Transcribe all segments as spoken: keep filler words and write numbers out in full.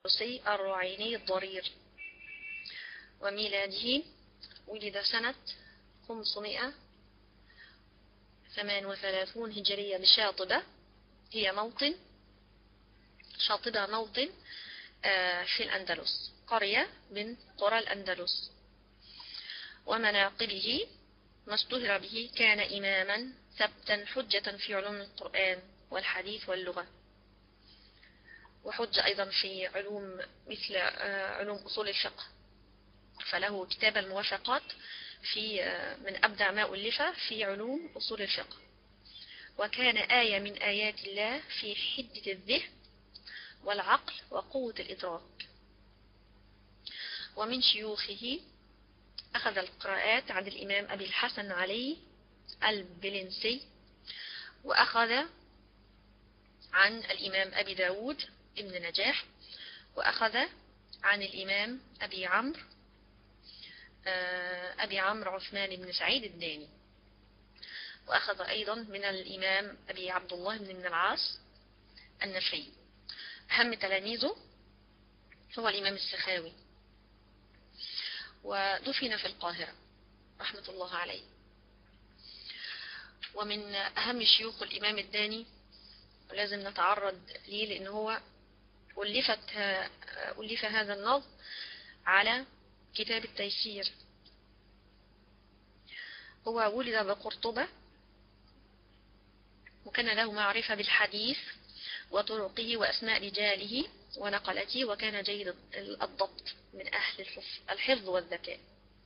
الأندلسي الرعيني الضرير، وميلاده ولد سنة خمسمائة وثمانية وثلاثين هجرية بشاطبة. هي موطن شاطبة موطن في الأندلس، قرية من قرى الأندلس. ومناقبه ما اشتهر به: كان إماما ثبتا حجة في علوم القرآن والحديث واللغة، وحجة أيضا في علوم مثل علوم أصول الفقه، فله كتاب الموافقات في من أبدع ما ألف في علوم أصول الفقه. وكان آية من آيات الله في حدة الذهن والعقل وقوة الإدراك. ومن شيوخه أخذ القراءات عن الإمام أبي الحسن علي البلنسي، وأخذ عن الإمام أبي داود ابن نجاح، وأخذ عن الإمام أبي عمرو أبي عمرو عثمان بن سعيد الداني، وأخذ أيضا من الإمام أبي عبد الله بن من العاص النفري. أهم تلاميذه هو الإمام السخاوي، ودفن في القاهرة رحمة الله عليه. ومن أهم شيوخ الإمام الداني، ولازم نتعرض ليه لأنه هو ألفت ألف هذا النظم على كتاب التيسير. هو ولد بقرطبة، وكان له معرفة بالحديث وطرقه وأسماء رجاله ونقلته، وكان جيد الضبط من أهل الحفظ والذكاء.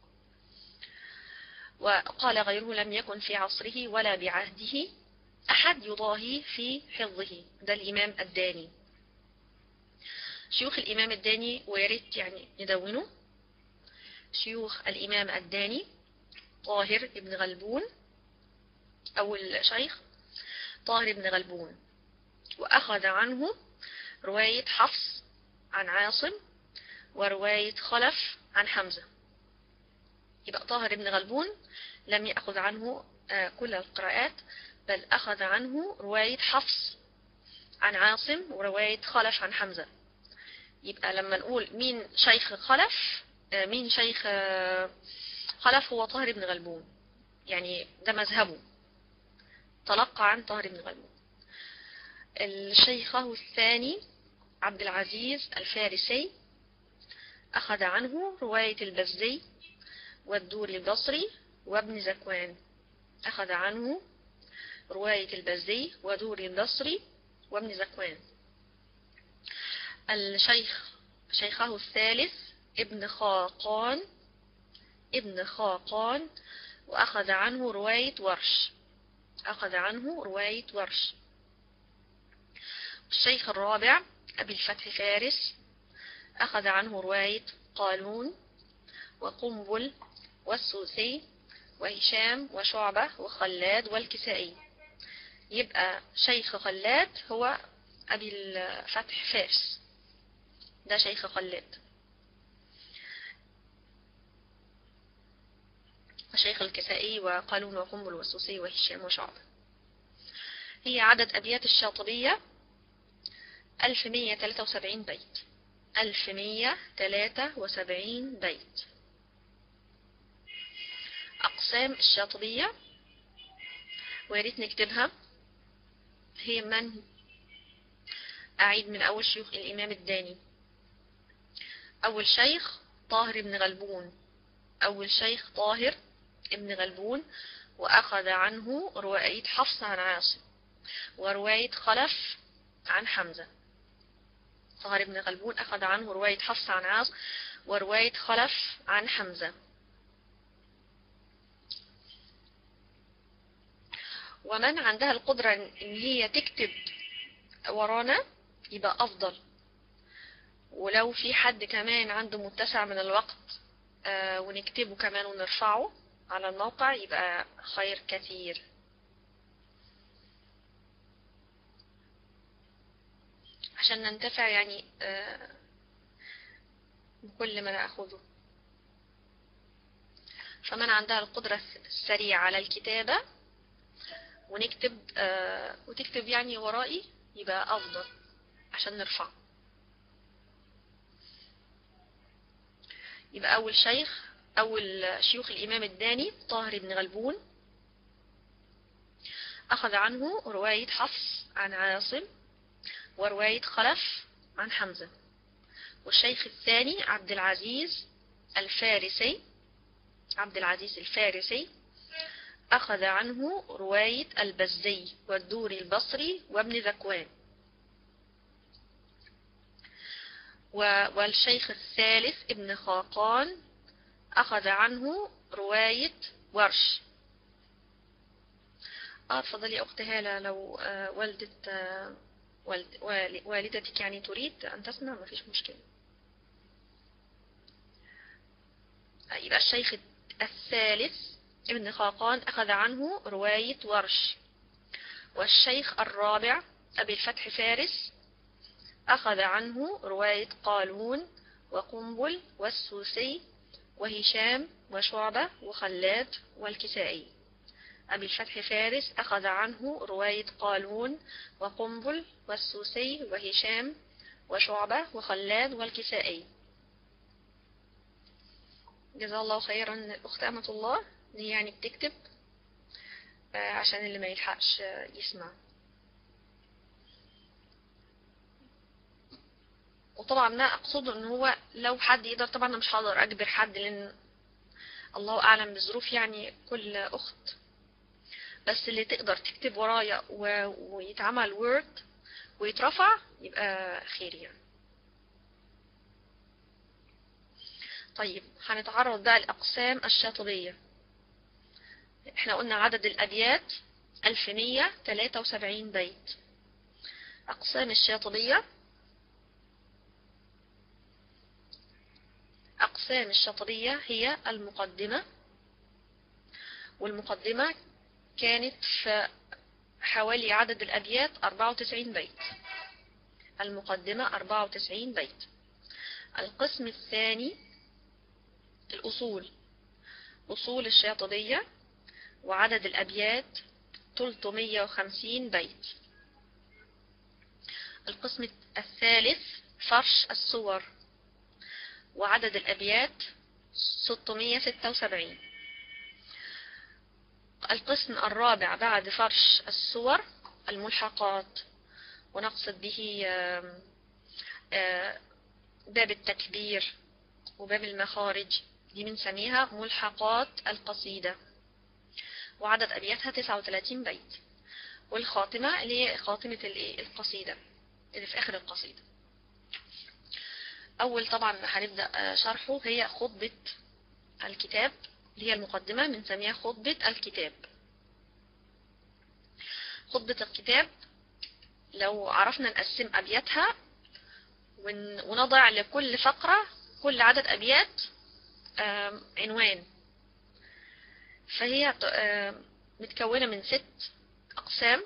وقال غيره: لم يكن في عصره ولا بعهده أحد يضاهي في حفظه. ده الإمام الداني. شيوخ الإمام الداني، ويريد يعني ندونه: شيوخ الإمام الداني طاهر ابن غلبون، أول شيخ طاهر ابن غلبون، وأخذ عنه رواية حفص عن عاصم ورواية خلف عن حمزة. يبقى طاهر ابن غلبون لم يأخذ عنه كل القراءات، بل أخذ عنه رواية حفص عن عاصم ورواية خلف عن حمزة. يبقى لما نقول مين شيخ خلف مين شيخ خلف هو طاهر بن غلبون، يعني ده مذهبه، تلقى عن طاهر بن غلبون. الشيخه الثاني عبد العزيز الفارسي، أخذ عنه رواية البزي والدور البصري وابن زكوان. أخذ عنه رواية البزي ودور البصري وابن زكوان. الشيخ شيخه الثالث ابن خاقان ابن خاقان وأخذ عنه رواية ورش أخذ عنه رواية ورش. الشيخ الرابع أبي الفتح فارس، أخذ عنه رواية قالون وقنبل والسوسي وهشام وشعبة وخلاد والكسائي. يبقى شيخ خلاد هو أبي الفتح فارس، ده شيخ خلاد. وشيخ الكسائي وقالون وقنبل والسوسي وهشام وشعبة. هي عدد أبيات الشاطبية ألف ومئة وثلاثة وسبعين بيت ألف ومئة وثلاثة وسبعين بيت. أقسام الشاطبية وياريت نكتبها. هي من أعيد من أول شيوخ الإمام الداني: أول شيخ طاهر بن غلبون أول شيخ طاهر ابن غلبون، وأخذ عنه رواية حفص عن عاصم ورواية خلف عن حمزة. طاهر ابن غلبون أخذ عنه رواية حفص عن عاصم ورواية خلف عن حمزة. ومن عندها القدرة إن هي تكتب ورانا يبقى أفضل، ولو في حد كمان عنده متسع من الوقت آه ونكتبه كمان ونرفعه على الموقع يبقى خير كثير. عشان ننتفع يعني آه بكل ما نأخذه. فمن عندها القدرة السريعة على الكتابة ونكتب آه وتكتب يعني ورائي يبقى أفضل عشان نرفع. يبقى أول شيخ أول شيوخ الإمام الداني طاهر بن غلبون، أخذ عنه رواية حفص عن عاصم ورواية خلف عن حمزة. والشيخ الثاني عبد العزيز الفارسي عبد العزيز الفارسي أخذ عنه رواية البزي والدوري البصري وابن ذكوان. والشيخ الثالث ابن خاقان أخذ عنه رواية ورش. اه تفضلي يا أخت هالة، لو آه والدة آه والد والدتك يعني تريد أن تسمع ما فيش مشكلة. يبقى الشيخ الثالث ابن خاقان أخذ عنه رواية ورش. والشيخ الرابع أبي الفتح فارس أخذ عنه رواية قالون وقنبل والسوسي وهشام وشعبة وخلاد والكسائي. أبي الفتح فارس أخذ عنه رواية قالون وقنبل والسوسي وهشام وشعبة وخلاد والكسائي. جزا الله خيرا الأخت أمة الله، دي يعني بتكتب عشان اللي ما يلحقش يسمع. وطبعا ما أقصد إن هو لو حد يقدر، طبعا أنا مش هقدر أجبر حد لأن الله أعلم بظروف يعني كل أخت، بس اللي تقدر تكتب ورايا ويتعمل وورد ويترفع يبقى خير يعني. طيب هنتعرض بقى لأقسام الشاطبية. احنا قلنا عدد الأبيات ألف ومية وتلاتة وسبعين بيت. أقسام الشاطبية. أقسام الشاطبية هي المقدمة، والمقدمة كانت في حوالي عدد الأبيات أربعة وتسعين بيت. المقدمة أربعة وتسعين بيت. القسم الثاني الأصول، أصول الشاطبية، وعدد الأبيات ثلاثمية وخمسين بيت. القسم الثالث فرش الصور، وعدد الأبيات ستمية وستة وسبعين. القسم الرابع بعد فرش الصور الملحقات، ونقصد به باب التكبير وباب المخارج، دي بنسميها ملحقات القصيدة، وعدد أبياتها تسعة وثلاثين بيت. والخاتمة اللي هي خاتمة القصيدة اللي في آخر القصيدة. أول طبعا هنبدأ شرحه هي خطبة الكتاب، اللي هي المقدمة بنسميها خطبة الكتاب. خطبة الكتاب لو عرفنا نقسم أبياتها ونضع لكل فقرة كل عدد أبيات عنوان، فهي متكونة من ست أقسام.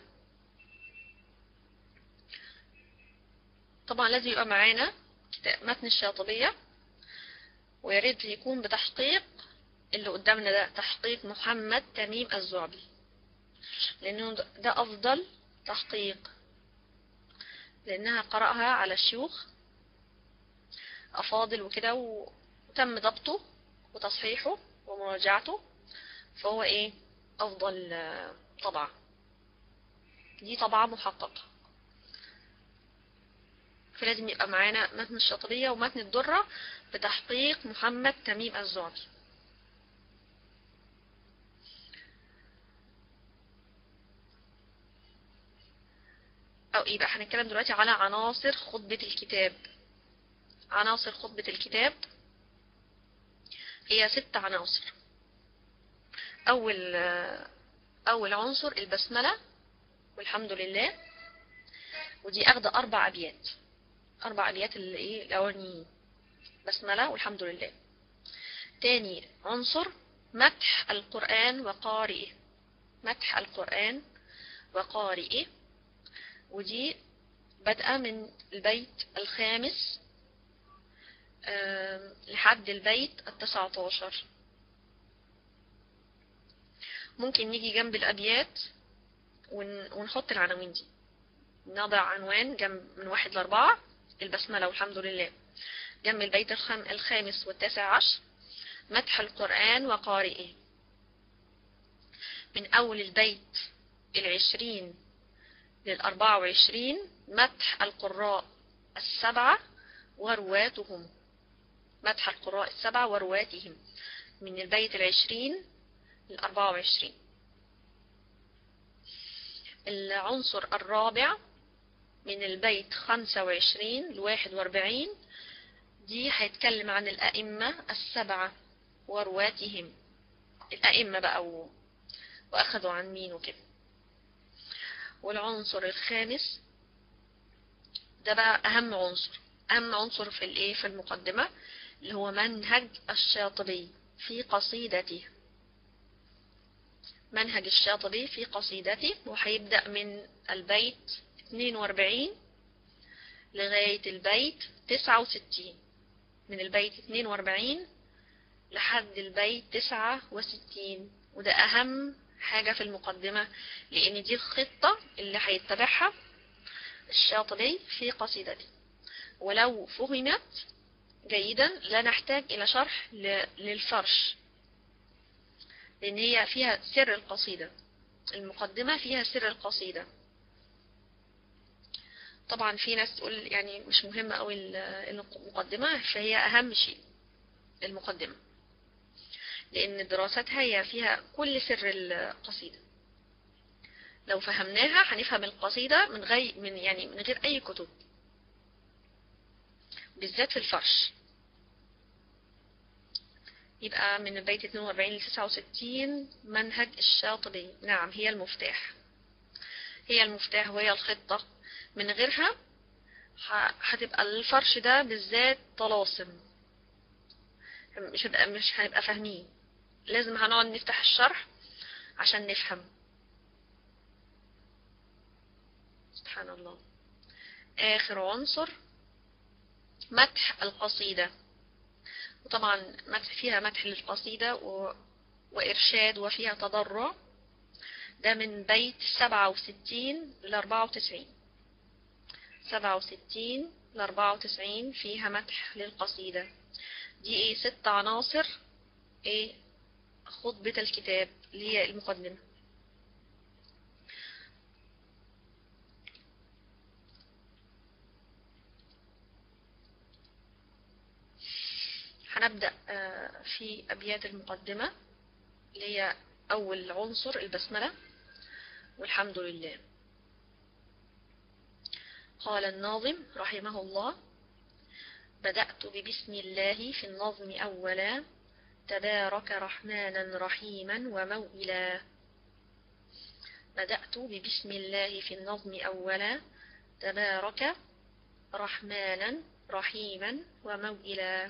طبعا لازم يبقى معانا متن الشاطبية، وياريت يكون بتحقيق اللي قدامنا ده تحقيق محمد تميم الزعبي، لأنه ده أفضل تحقيق، لأنها قرأها على الشيوخ أفاضل وكده، وتم ضبطه وتصحيحه ومراجعته، فهو إيه أفضل طبعة. دي طبعة محققة، فلازم يبقى معانا متن الشاطبية ومتن الدرة بتحقيق محمد تميم الزعبي. أو يبقى هنتكلم دلوقتي على عناصر خطبة الكتاب. عناصر خطبة الكتاب هي ست عناصر. أول أول عنصر البسملة والحمد لله، ودي أخذ أربع أبيات أربع أبيات اللي إيه الأولانيين بسملة والحمد لله. تاني عنصر مدح القرآن وقارئه، مدح القرآن وقارئه، ودي بدأ من البيت الخامس لحد البيت التسعة عشر. ممكن نيجي جنب الأبيات ونحط العناوين دي، نضع عنوان جنب من واحد لأربعة البسملة والحمد لله. جنب البيت الخامس والتاسع عشر مدح القرآن وقارئه. من أول البيت العشرين للأربعة وعشرين مدح القراء السبعة ورواتهم، مدح القراء السبعة ورواتهم من البيت العشرين للأربعة وعشرين. العنصر الرابع من البيت خمسة وعشرين لواحد واربعين، دي هيتكلم عن الأئمة السبعة ورواتهم، الأئمة بقى وأخذوا عن مين وكده. والعنصر الخامس ده بقى أهم عنصر، أهم عنصر في الإيه في المقدمة، اللي هو منهج الشاطبي في قصيدته. منهج الشاطبي في قصيدته، وهيبدأ من البيت اثنين واربعين لغاية البيت تسعة وستين، من البيت اثنين واربعين لحد البيت تسعة وستين. وده أهم حاجة في المقدمة، لأن دي الخطة اللي هيتبعها الشاطبي في قصيدته. ولو فهمت جيدا لا نحتاج إلى شرح للفرش، لأن هي فيها سر القصيدة، المقدمة فيها سر القصيدة. طبعا في ناس تقول يعني مش مهمة أوي المقدمة، فهي أهم شيء المقدمة، لأن دراستها هي فيها كل سر القصيدة. لو فهمناها هنفهم القصيدة من غير من يعني من غير أي كتب، بالذات في الفرش. يبقى من البيت اثنين واربعين ل تسعة وستين منهج الشاطبي، نعم هي المفتاح، هي المفتاح وهي الخطة. من غيرها هتبقى الفرش ده بالذات طلاسم، مش هنبقى مش هنبقى فاهمين. لازم هنقعد نفتح الشرح عشان نفهم. سبحان الله. آخر عنصر مدح القصيدة، وطبعا مدح فيها مدح للقصيدة و... وإرشاد وفيها تضرع. ده من بيت سبعة وستين ل أربعة وتسعين، سبعة وستين ل أربعة وتسعين فيها مدح للقصيدة. دي ايه ست عناصر ايه خطبة الكتاب اللي هي المقدمة. هنبدأ في أبيات المقدمة اللي هي أول عنصر البسملة والحمد لله. قال الناظم رحمه الله: بدأت ببسم الله في النظم أولا، تبارك رحمانا رحيما وموئلا. بدأت ببسم الله في النظم أولا، تبارك رحمانا رحيما وموئلا.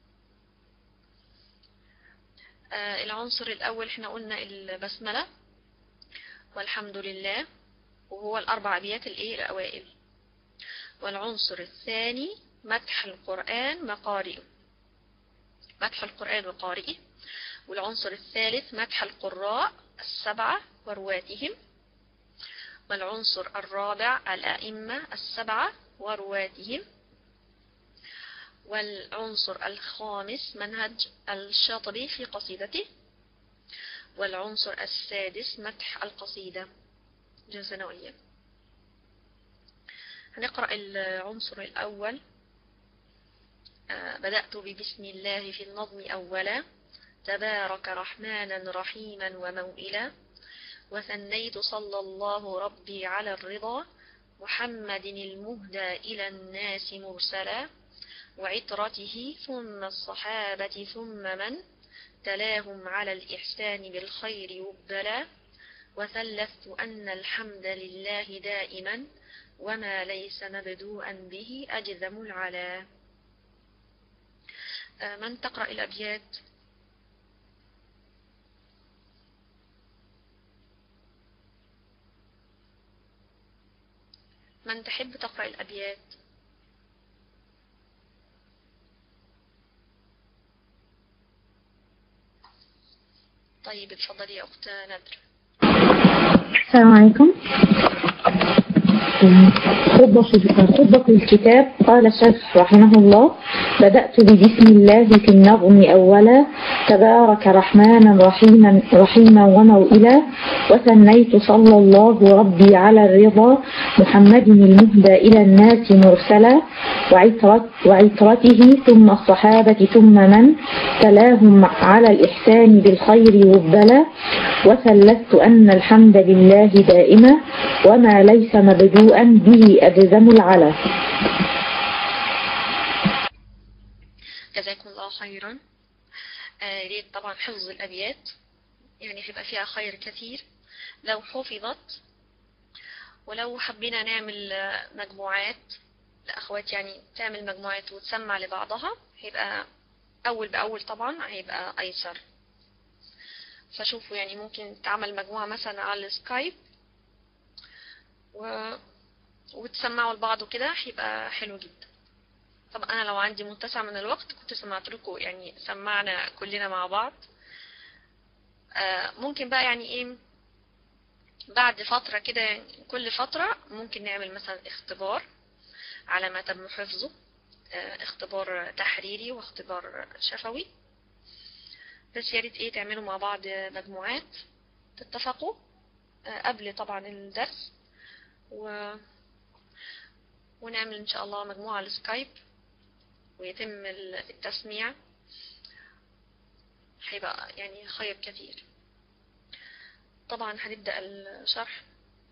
آه العنصر الأول احنا قلنا البسملة والحمد لله، وهو الأربع أبيات الإيه الأوائل. والعنصر الثاني مدح القرآن وقارئه، مدح القرآن وقارئه. والعنصر الثالث مدح القراء السبعة ورواتهم. والعنصر الرابع الأئمة السبعة ورواتهم. والعنصر الخامس منهج الشاطبي في قصيدته. والعنصر السادس مدح القصيدة جزنوية. هنقرأ العنصر الأول: بدأت ببسم الله في النظم أولا، تبارك رحمانا رحيما وموئلا. وثنيت صلى الله ربي على الرضا، محمد المهدى إلى الناس مرسلا. وعطرته ثم الصحابة ثم من تلاهم على الإحسان بالخير يبدلا. وثلثت أن الحمد لله دائما، وما ليس مبدوءا به أجذم العلا. من تقرأ الأبيات؟ من تحب تقرأ الأبيات؟ طيب اتفضلي يا أخت نادر. السلام عليكم. خطبة الكتاب. قال الشيخ رحمه الله: بدأت ببسم الله في النظم أولا، تبارك رحمانا رحيما رحيما وموئلا، وثنيت صلى الله ربي على الرضا، محمد المهدى إلى الناس مرسلا، وعترت وعترته ثم الصحابة ثم من تلاهم على الإحسان بالخير وبلا، وثلثت أن الحمد لله دائما، وما ليس مبدوءا به أجزم العلا. جزاكم الله خيرا. آه ريت طبعا حفظ الأبيات، يعني هيبقى فيها خير كثير لو حفظت. ولو حبينا نعمل مجموعات لأخوات، يعني تعمل مجموعات وتسمع لبعضها، هيبقى أول بأول طبعا هيبقى أيسر. فشوفوا يعني ممكن تعمل مجموعة مثلا على السكايب و... وتسمعوا لبعض كده، هيبقى حلو جدا. طب أنا لو عندي متسع من الوقت كنت سمعت لكم، يعني سمعنا كلنا مع بعض. آه ممكن بقى يعني إيه بعد فترة كده، يعني كل فترة ممكن نعمل مثلا اختبار على ما تم حفظه، آه اختبار تحريري واختبار شفوي. بس يا ريت ايه تعملوا مع بعض مجموعات، تتفقوا آه قبل طبعا الدرس، و... ونعمل ان شاء الله مجموعة على السكايب ويتم التسميع، هيبقى يعني خير كثير. طبعا هنبدأ الشرح.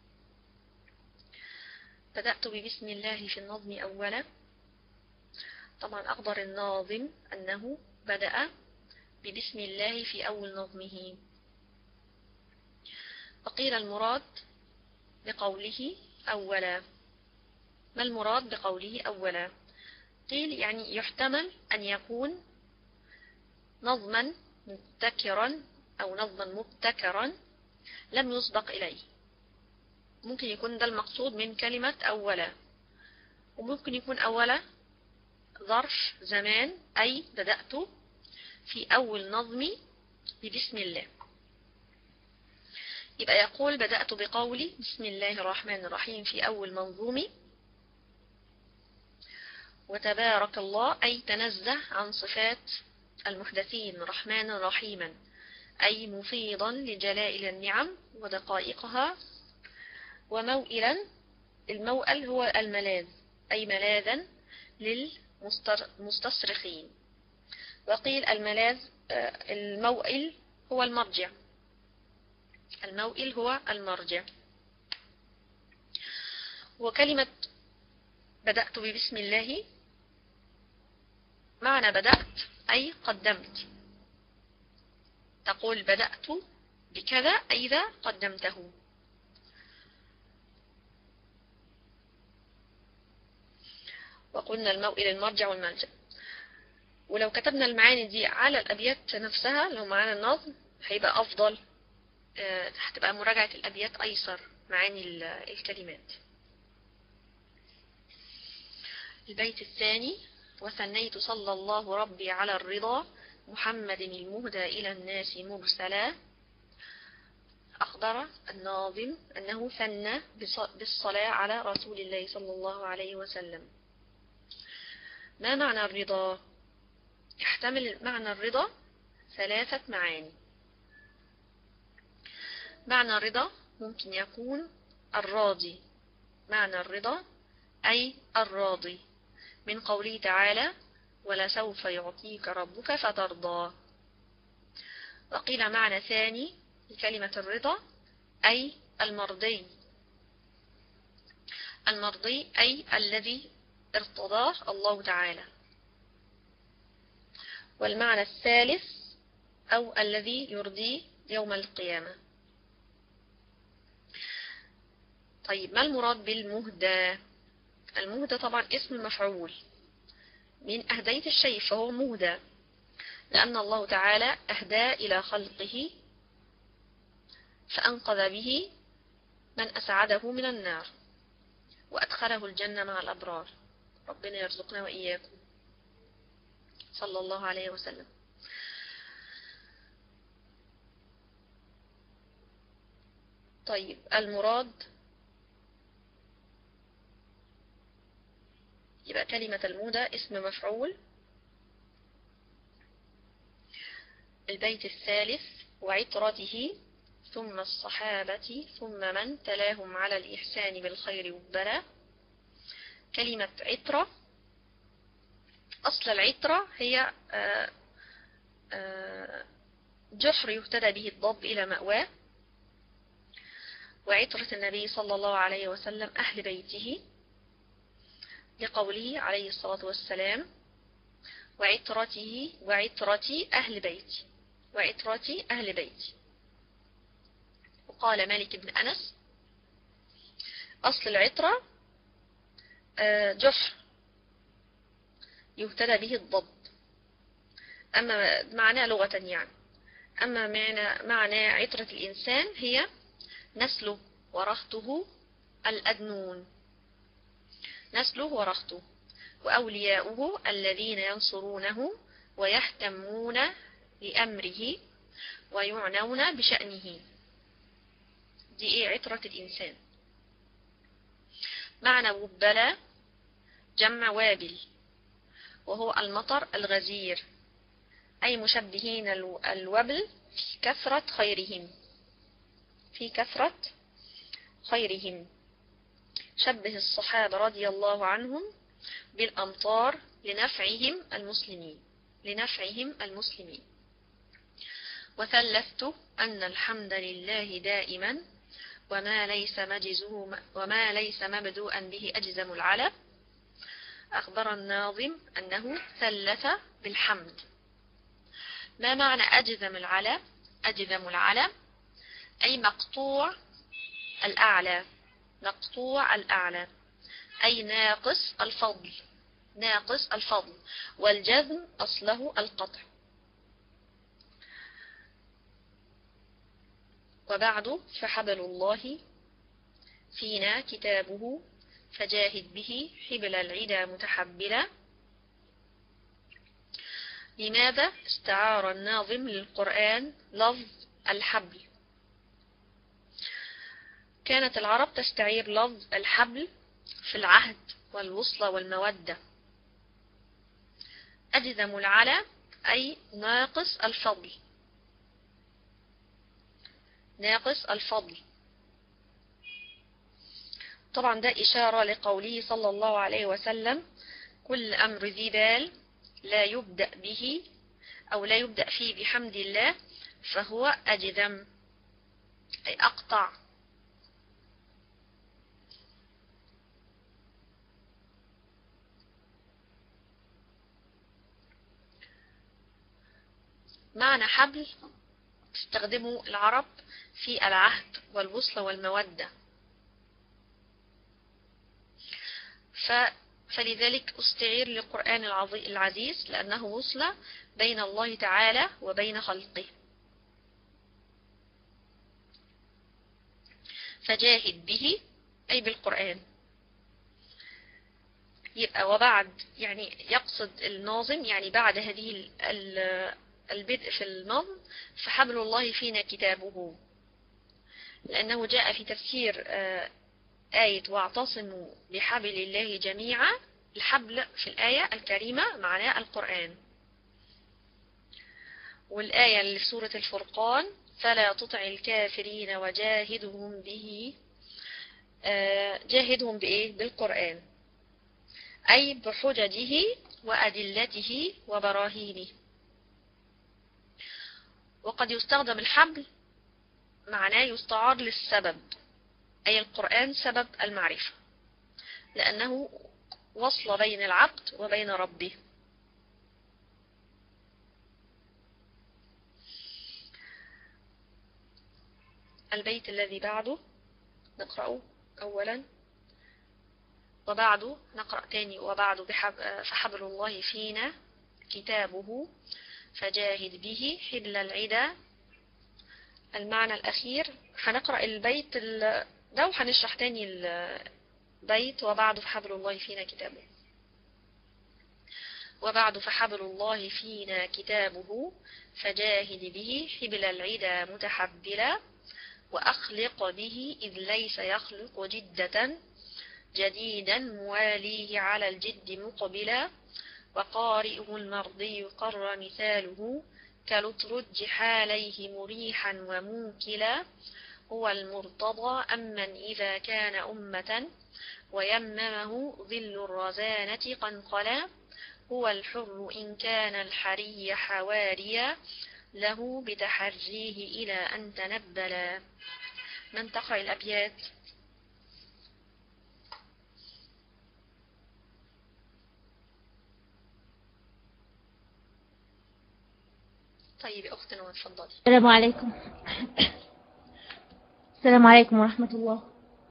بدأت ببسم الله في النظم أولا. طبعا أخبر الناظم أنه بدأ ببسم الله في أول نظمه. وقيل المراد بقوله أولا. ما المراد بقوله أولا؟ قيل يعني يحتمل أن يكون نظما مبتكرا أو نظما مبتكرا لم يسبق إليه. ممكن يكون ده المقصود من كلمة أولا، وممكن يكون أولا ظرف زمان، أي بدأت في أول نظمي ببسم الله. يبقى يقول بدأت بقولي بسم الله الرحمن الرحيم في أول منظومي. وتبارك الله أي تنزه عن صفات المحدثين، رحمانا رحيما أي مفيضا لجلائل النعم ودقائقها. وموئلا، الموئل هو الملاذ، أي ملاذا للمستصرخين. وقيل الملاذ الموئل هو المرجع، الموئل هو المرجع. وكلمة بدأت ببسم الله معنى بدأت أي قدمت. تقول بدأت بكذا أي إذا قدمته. وقلنا الموئل المرجع والملجأ. ولو كتبنا المعاني دي على الأبيات نفسها، لو معانا النظم هيبقى أفضل، هتبقى مراجعة الأبيات أيسر معاني الكلمات. البيت الثاني: وثنيت صلى الله ربي على الرضا، محمد المهدى إلى الناس مرسلا. أخبر الناظم أنه ثنى بالصلاة على رسول الله صلى الله عليه وسلم. ما معنى الرضا؟ يحتمل معنى الرضا ثلاثة معاني. معنى الرضا ممكن يكون الراضي. معنى الرضا أي الراضي، من قوله تعالى ولسوف يعطيك ربك فترضى. وقيل معنى ثاني لكلمة الرضا أي المرضي. المرضي أي الذي ارتضاه الله تعالى. والمعنى الثالث أو الذي يرضيه يوم القيامة. طيب ما المراد بالمهدى؟ المهدى طبعا اسم مفعول من أهديت الشيء، فهو مهدى، لأن الله تعالى أهدى إلى خلقه فأنقذ به من أسعده من النار وأدخله الجنة مع الأبرار. ربنا يرزقنا وإياكم. صلى الله عليه وسلم. طيب المراد يبقى كلمة المودة اسم مفعول. البيت الثالث: وعترته ثم الصحابة ثم من تلاهم على الإحسان بالخير والبلاء. كلمة عترة، أصل العترة هي آآ آآ جحر يهتدى به الضب إلى مأواه، وعترة النبي صلى الله عليه وسلم أهل بيته، لقوله عليه الصلاة والسلام: وعترته وعترتي أهل بيتي، وعترتي أهل بيتي. وقال مالك بن أنس: أصل العترة جحر يهتدى به الضب، أما معناه لغة يعني، أما معنى, معنى عترة الإنسان هي نسله ورخته الأدنون، نسله ورخته، وأولياؤه الذين ينصرونه ويهتمون لأمره ويعنون بشأنه. دي إيه عترة الإنسان. معنى وبلة جمع وابل، وهو المطر الغزير، أي مشبهين الوبل في كثرة خيرهم، في كثرة خيرهم. شبه الصحابة رضي الله عنهم بالأمطار لنفعهم المسلمين، لنفعهم المسلمين. وثلثت أن الحمد لله دائما وما ليس مجزه وما ليس مبدوءا به أجزم العلى. أخبر الناظم أنه ثلث بالحمد. ما معنى أجزم العلى؟ أجزم العلى أي مقطوع الأعلى، مقطوع الأعلى أي ناقص الفضل، ناقص الفضل، والجزم أصله القطع. وبعد فحبل الله فينا كتابه فجاهد به حبل العدا متحبلا. لماذا استعار الناظم للقرآن لفظ الحبل؟ كانت العرب تستعير لفظ الحبل في العهد والوصلة والمودة. أجزم العلا أي ناقص الفضل، ناقص الفضل. طبعا ده إشارة لقوله صلى الله عليه وسلم: كل أمر ذي بال لا يبدأ به أو لا يبدأ فيه بحمد الله فهو أجزم، أي أقطع. معنى حبل تستخدمه العرب في العهد والوصلة والمودة، ف فلذلك استعير للقرآن العزيز لأنه وصلة بين الله تعالى وبين خلقه. فجاهد به أي بالقرآن. يبقى وبعد يعني يقصد الناظم يعني بعد هذه البدء في النظم فحبل الله فينا كتابه، لأنه جاء في تفسير آية واعتصموا بحبل الله جميعا. الحبل في الآية الكريمة معناه القرآن. والآية اللي في سورة الفرقان: فلا تطع الكافرين وجاهدهم به، جاهدهم بإيه؟ بالقرآن، أي بحججه وأدلته وبراهينه. وقد يستخدم الحبل معناه يستعار للسبب، أي القرآن سبب المعرفة، لأنه وصل بين العبد وبين ربه. البيت الذي بعده نقرأه أولا، وبعده نقرأ تاني. وبعد فحبل الله فينا كتابه فجاهد به حبل العدا. المعنى الأخير هنقرأ البيت ده وهنشرح تاني البيت. وبعد فحبل الله فينا كتابه. وبعد فحبل الله فينا كتابه فجاهد به حبل العدا متحبلا، وأخلق به إذ ليس يخلق جدة جديدا مواليه على الجد مقبلا، وقارئه المرضي قر مثاله، كلترج حاليه مريحا وموكلا. هو المرتضى أمن إذا كان أمة، ويممه ظل الرزانة قنقلا. هو الحر إن كان الحري حواريا، له بتحريه إلى أن تنبلا. من تقرأ الأبيات؟ طيب أختنا وتفضلي. السلام عليكم. السلام عليكم ورحمة الله.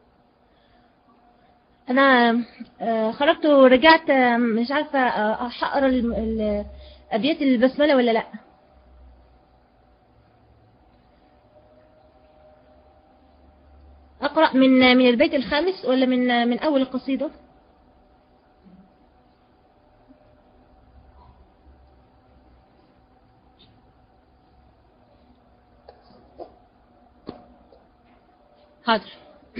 أنا خرجت ورجعت مش عارفة أقرأ أبيات البسملة ولا لأ. أقرأ من من البيت الخامس ولا من من أول القصيدة؟ حاضر.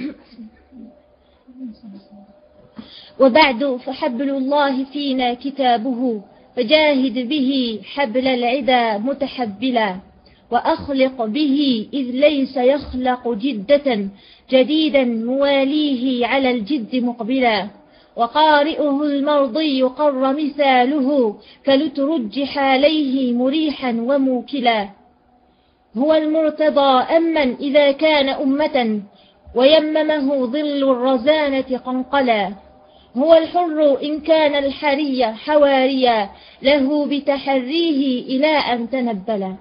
وبعد فحبل الله فينا كتابه، فجاهد به حبل العدا متحبلا، وأخلق به إذ ليس يخلق جدة، جديدا مواليه على الجد مقبلا. وقارئه المرضي قر مثاله، كلترج حاليه مريحا وموكلا. هو المرتضى أمن إذا كان أمة، ويممه ظل الرزانة قنقلا. هو الحر إن كان الحري حواريا، له بتحريه إلى أن تنبلا.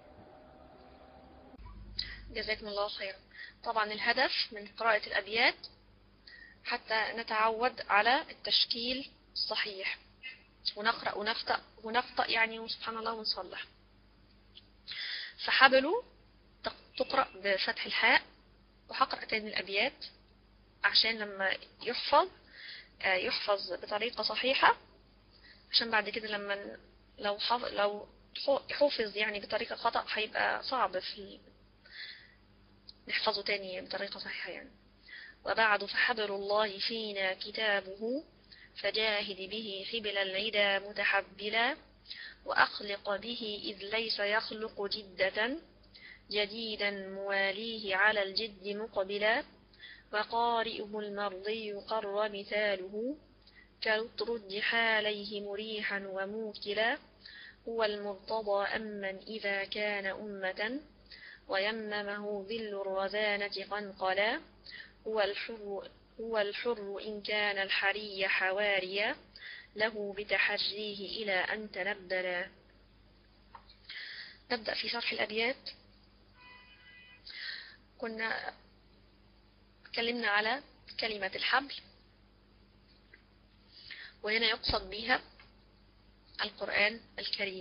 جزاكم الله خيرا. طبعا الهدف من قراءة الأبيات حتى نتعود على التشكيل الصحيح، ونقرأ ونخطأ ونخطأ يعني سبحان الله ونصلح. فحبلوا تقرأ بفتح الحاء، وحقرأ تاني الأبيات عشان لما يحفظ يحفظ بطريقة صحيحة، عشان بعد كده لما لو حفظ لو حفظ يعني بطريقة خطأ هيبقى صعب في نحفظه تاني بطريقة صحيحة يعني. وبعد فحبل الله فينا كتابه، فجاهد به حبل العدا متحبلا، وأخلق به إذ ليس يخلق جدة، جديدا مواليه على الجد مقبلا. وقارئه المرضي قر مثاله، كلترج حاليه مريحا وموكلا. هو المرتضى أمن إذا كان أمة، ويممه ظل الرزانة قنقلا. هو الحر, هو الحر إن كان الحري حواريا، له بتحريه إلى أن تنبلا. نبدأ في شرح الأبيات. كنا تكلمنا على كلمة الحبل، وهنا يقصد بها القرآن الكريم.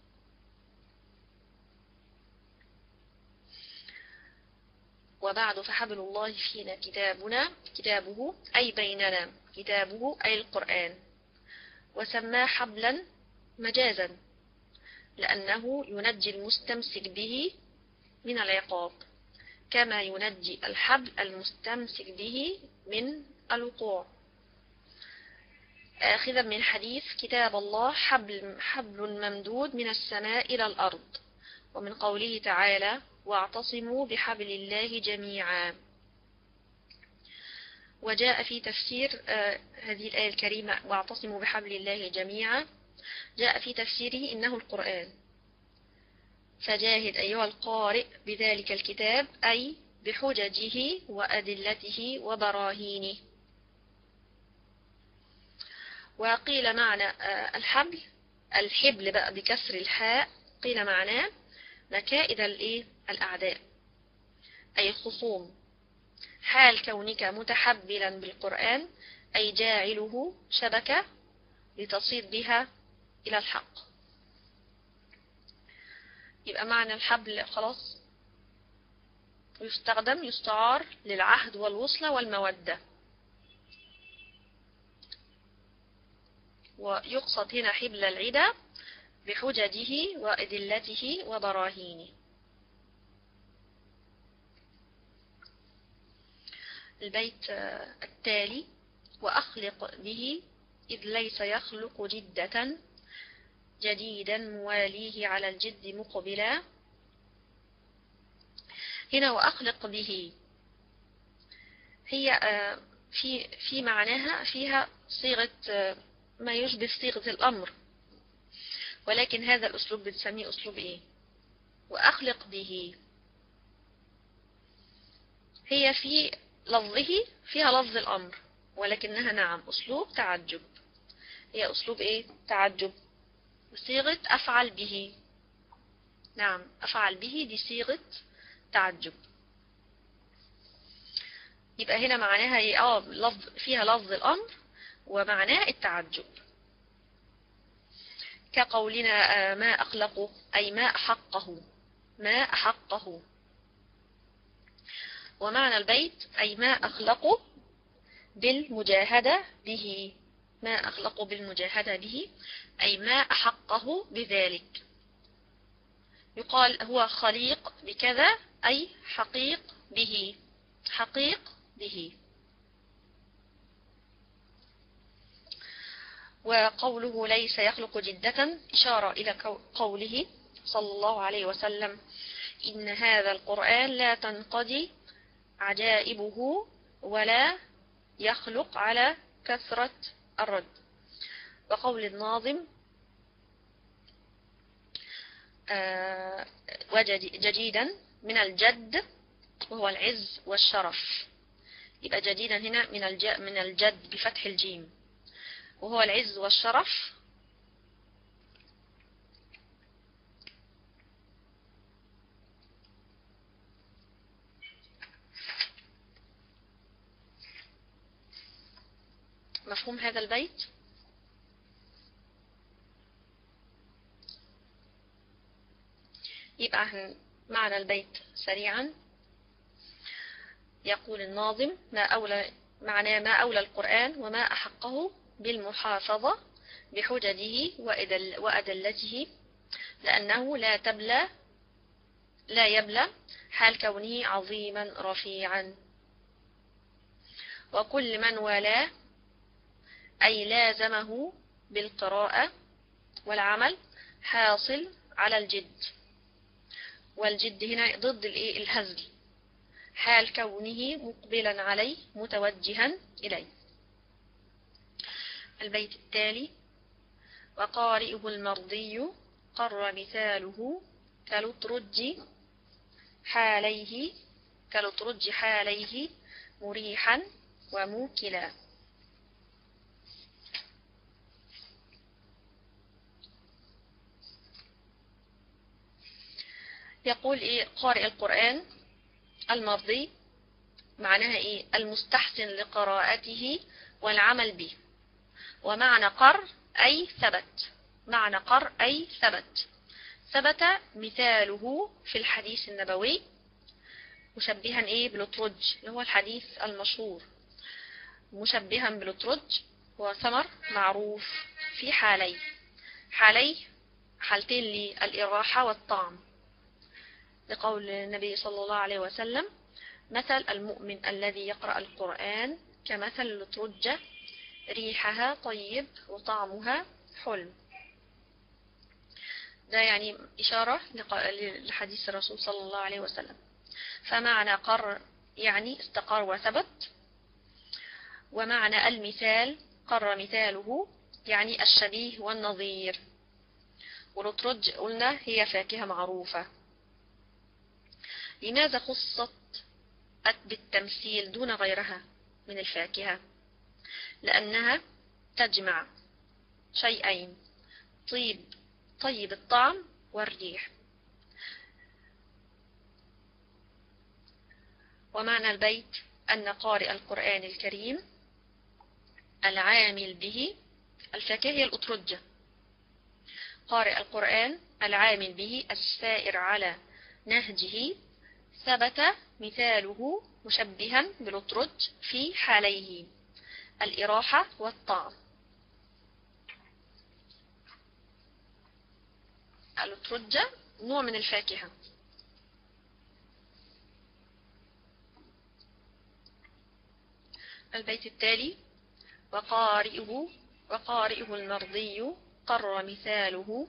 وبعد فحبل الله فينا كتابنا، كتابه أي بيننا، كتابه أي القرآن. وسماه حبلا مجازا لأنه ينجي المستمسك به من العقاب، كما ينجي الحبل المستمسك به من الوقوع. آخذا من حديث كتاب الله حبل, حبل ممدود من السماء إلى الأرض، ومن قوله تعالى واعتصموا بحبل الله جميعا. وجاء في تفسير آه هذه الآية الكريمة واعتصموا بحبل الله جميعا، جاء في تفسيره إنه القرآن. فجاهد أيها القارئ بذلك الكتاب أي بحججه وأدلته وبراهينه. وقيل معنى الحبل الحبل بقى بكسر الحاء، قيل معناه مكائد الأعداء أي الخصوم، حال كونك متحبلا بالقرآن أي جاعله شبكة لتصيد بها إلى الحق. يبقى معنى الحبل خلاص يستخدم يستعار للعهد والوصلة والمودة، ويقصد هنا حبل العدا بحججه وأدلته وبراهينه. البيت التالي وأخلق به إذ ليس يخلق جدة جديدا مواليه على الجد مقبلا. هنا وأخلق به هي في في معناها فيها صيغة ما يشبه صيغة الأمر، ولكن هذا الأسلوب بنسميه أسلوب إيه؟ وأخلق به. هي في لفظه فيها لفظ الأمر، ولكنها نعم أسلوب تعجب. هي أسلوب إيه؟ تعجب، صيغة أفعل به. نعم أفعل به دي صيغة تعجب. يبقى هنا معناها إيه؟ آه لفظ فيها لفظ الأمر ومعناه التعجب، كقولنا ما أخلقه أي ما أحقه، ما أحقه. ومعنى البيت أي ما أخلقه بالمجاهدة به، ما أخلقه بالمجاهدة به أي ما أحقه بذلك. يقال هو خليق بكذا أي حقيق به، حقيق به. وقوله ليس يخلق جدة إشارة إلى قوله صلى الله عليه وسلم إن هذا القرآن لا تنقضي عجائبه ولا يخلق على كثرة الرد. وقول الناظم وجديدا من الجد وهو العز والشرف. يبقى جديدا هنا من من الجد بفتح الجيم وهو العز والشرف. مفهوم هذا البيت؟ يبقى معنى البيت سريعا يقول الناظم ما أولى معناه ما أولى القرآن وما أحقه بالمحافظة بحججه وأدلته، لأنه لا تبلى لا يبلى حال كونه عظيما رفيعا. وكل من والاه أي لازمه بالقراءة والعمل حاصل على الجد، والجد هنا ضد الهزل، حال كونه مقبلا عليه متوجها إليه. البيت التالي وقارئه المرضي قر مثاله كالترج حاليه كالترج حاليه مريحا وموكلا. يقول إيه قارئ القرآن المرضي معناها إيه؟ المستحسن لقراءته والعمل به. ومعنى قر أي ثبت، معنى قر أي ثبت، ثبت مثاله في الحديث النبوي مشبها إيه بالأترج اللي هو الحديث المشهور، مشبها بالأترج هو ثمر معروف في حالي حالي حالتين للإراحة والطعم، لقول النبي صلى الله عليه وسلم مثل المؤمن الذي يقرأ القرآن كمثل الأترجة ريحها طيب وطعمها حلو. ده يعني إشارة لحديث الرسول صلى الله عليه وسلم. فمعنى قر يعني استقر وثبت، ومعنى المثال قر مثاله يعني الشبيه والنظير. والأترج قلنا هي فاكهة معروفة. لماذا خصت بالتمثيل دون غيرها من الفاكهة؟ لأنها تجمع شيئين طيب طيب الطعم والريح. ومعنى البيت أن قارئ القرآن الكريم العامل به، الفاكهة هي الأترجة، قارئ القرآن العامل به السائر على نهجه ثبت مثاله مشبها بالأترج في حاليه الإراحة والطعم. الأترجة نوع من الفاكهة. البيت التالي وقارئه وقارئه المرضي قر مثاله.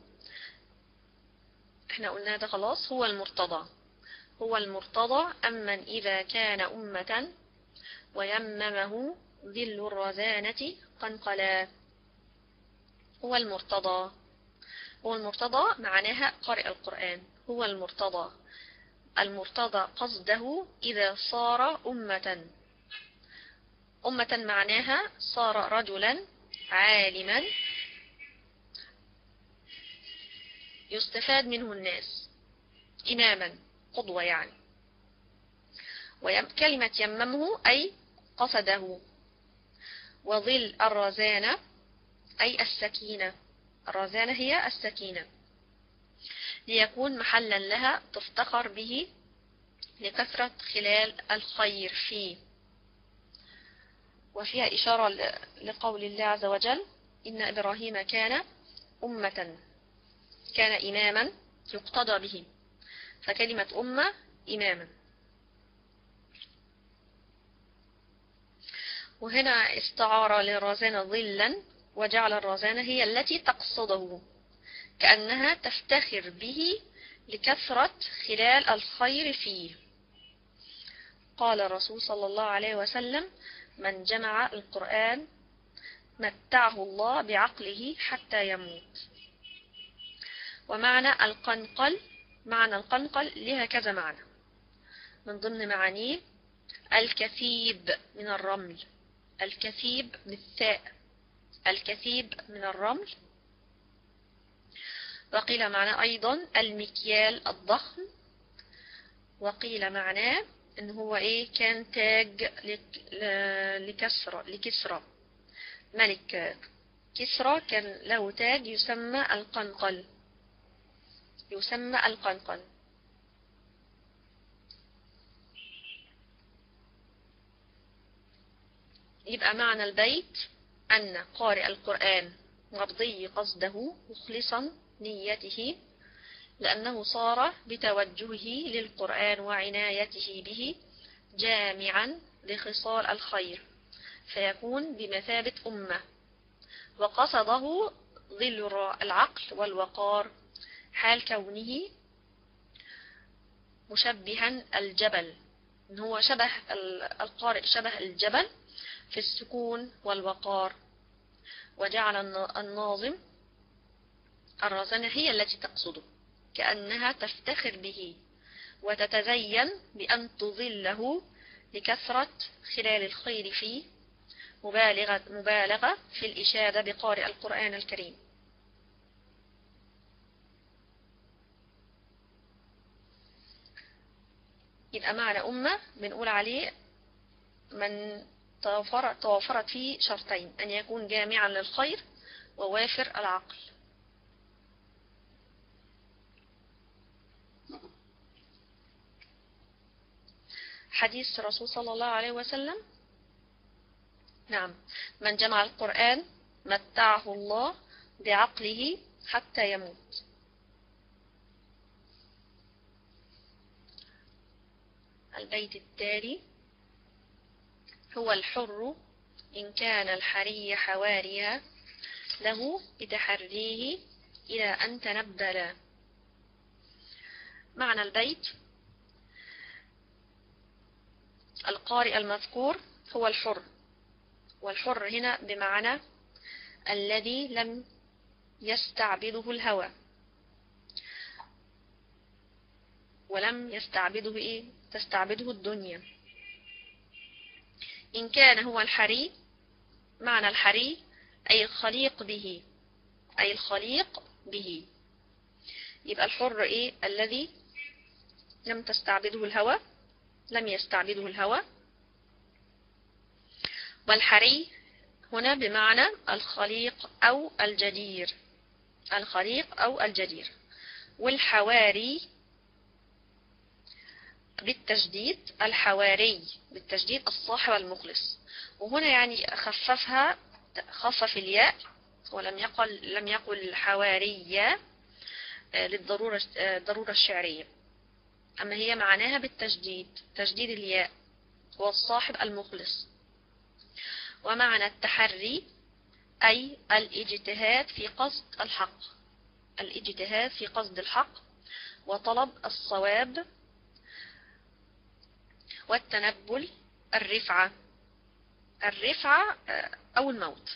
احنا قلنا ده خلاص، هو المرتضى. هو المرتضى أمن إذا كان أمة ويممه ذل الرزانة قنقلا. هو المرتضى. هو المرتضى معناها قارئ القرآن. هو المرتضى. المرتضى قصده إذا صار أمة. أمة معناها صار رجلا عالما يستفاد منه الناس، إماما قدوة يعني. وكلمة يممه أي قصده. وظل الرزانة أي السكينة. الرزانة هي السكينة، ليكون محلا لها تفتخر به لكثرة خلال الخير فيه. وفيها إشارة لقول الله عز وجل: إن إبراهيم كان أمة، كان إماما يقتضى به. فكلمة أمة إماما. وهنا استعار للرزانة ظلا، وجعل الرزانة هي التي تقصده، كأنها تفتخر به لكثرة خلال الخير فيه. قال الرسول صلى الله عليه وسلم: من جمع القرآن متعه الله بعقله حتى يموت. ومعنى القنقل، معنى القنقل لها كذا معنى، من ضمن معانيه الكثيب من الرمل. الكثيب بالثاء، الكثيب من الرمل. وقيل معناه أيضا المكيال الضخم. وقيل معناه إن هو إيه، كان تاج لكسرى لكسرى ملك كسرى، كان له تاج يسمى القنقل، يسمى القنقل. يبقى معنى البيت أن قارئ القرآن مرضي قصده مخلصا نيته، لأنه صار بتوجهه للقرآن وعنايته به جامعا لخصال الخير، فيكون بمثابة أمة. وقصده ظل العقل والوقار، حال كونه مشبها الجبل، إن هو شبه القارئ شبه الجبل في السكون والوقار. وجعل الناظم الرزانة هي التي تقصده، كأنها تفتخر به وتتزين بأن تظله لكثرة خلال الخير فيه، مبالغة, مبالغة في الإشادة بقارئ القرآن الكريم. يبقى معنى أمة بنقول عليه من توفرت, توفرت فيه شرطين: أن يكون جامعا للخير ووافر العقل. حديث الرسول صلى الله عليه وسلم: نعم، من جمع القرآن متعه الله بعقله حتى يموت. البيت التالي: هو الحر إن كان الحري حواريا له بتحريه إلى أن تنبلا. معنى البيت: القارئ المذكور هو الحر، والحر هنا بمعنى الذي لم يستعبده الهوى، ولم يستعبده إيه؟ تستعبده الدنيا. إن كان هو الحري، معنى الحري أي الخليق به، أي الخليق به. يبقى الحر إيه؟ الذي لم تستعبده الهوى، لم يستعبده الهوى. والحري هنا بمعنى الخليق أو الجدير، الخليق أو الجدير. والحواري بالتجديد، الحواري بالتجديد الصاحب المخلص. وهنا يعني خففها، خفف الياء ولم يقل لم يقل حوارية للضرورة الضرورة الشعرية، أما هي معناها بالتجديد، تجديد الياء، هو الصاحب المخلص. ومعنى التحري أي الاجتهاد في قصد الحق، الاجتهاد في قصد الحق وطلب الصواب، والتنبل الرفعة، الرفعة أو الموت.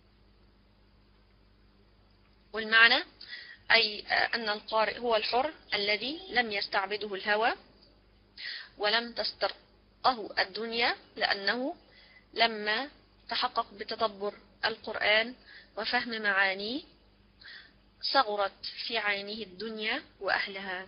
والمعنى أي أن القارئ هو الحر الذي لم يستعبده الهوى ولم تسترقه الدنيا، لأنه لما تحقق بتدبر القرآن وفهم معانيه صغرت في عينه الدنيا وأهلها.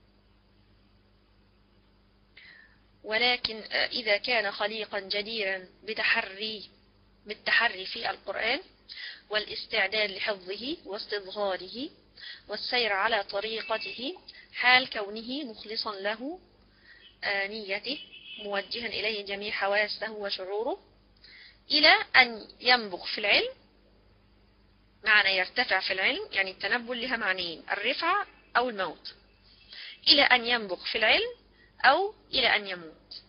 ولكن إذا كان خليقا جديرا بتحري بالتحري في القرآن والاستعداد لحفظه واستظهاره والسير على طريقته حال كونه مخلصا له نيته موجها إليه جميع حواسه وشعوره، إلى أن ينبغ في العلم. معنى يرتفع في العلم يعني التنبل لها معنيين، الرفعة أو الموت، إلى أن ينبغ في العلم أو إلى أن يموت.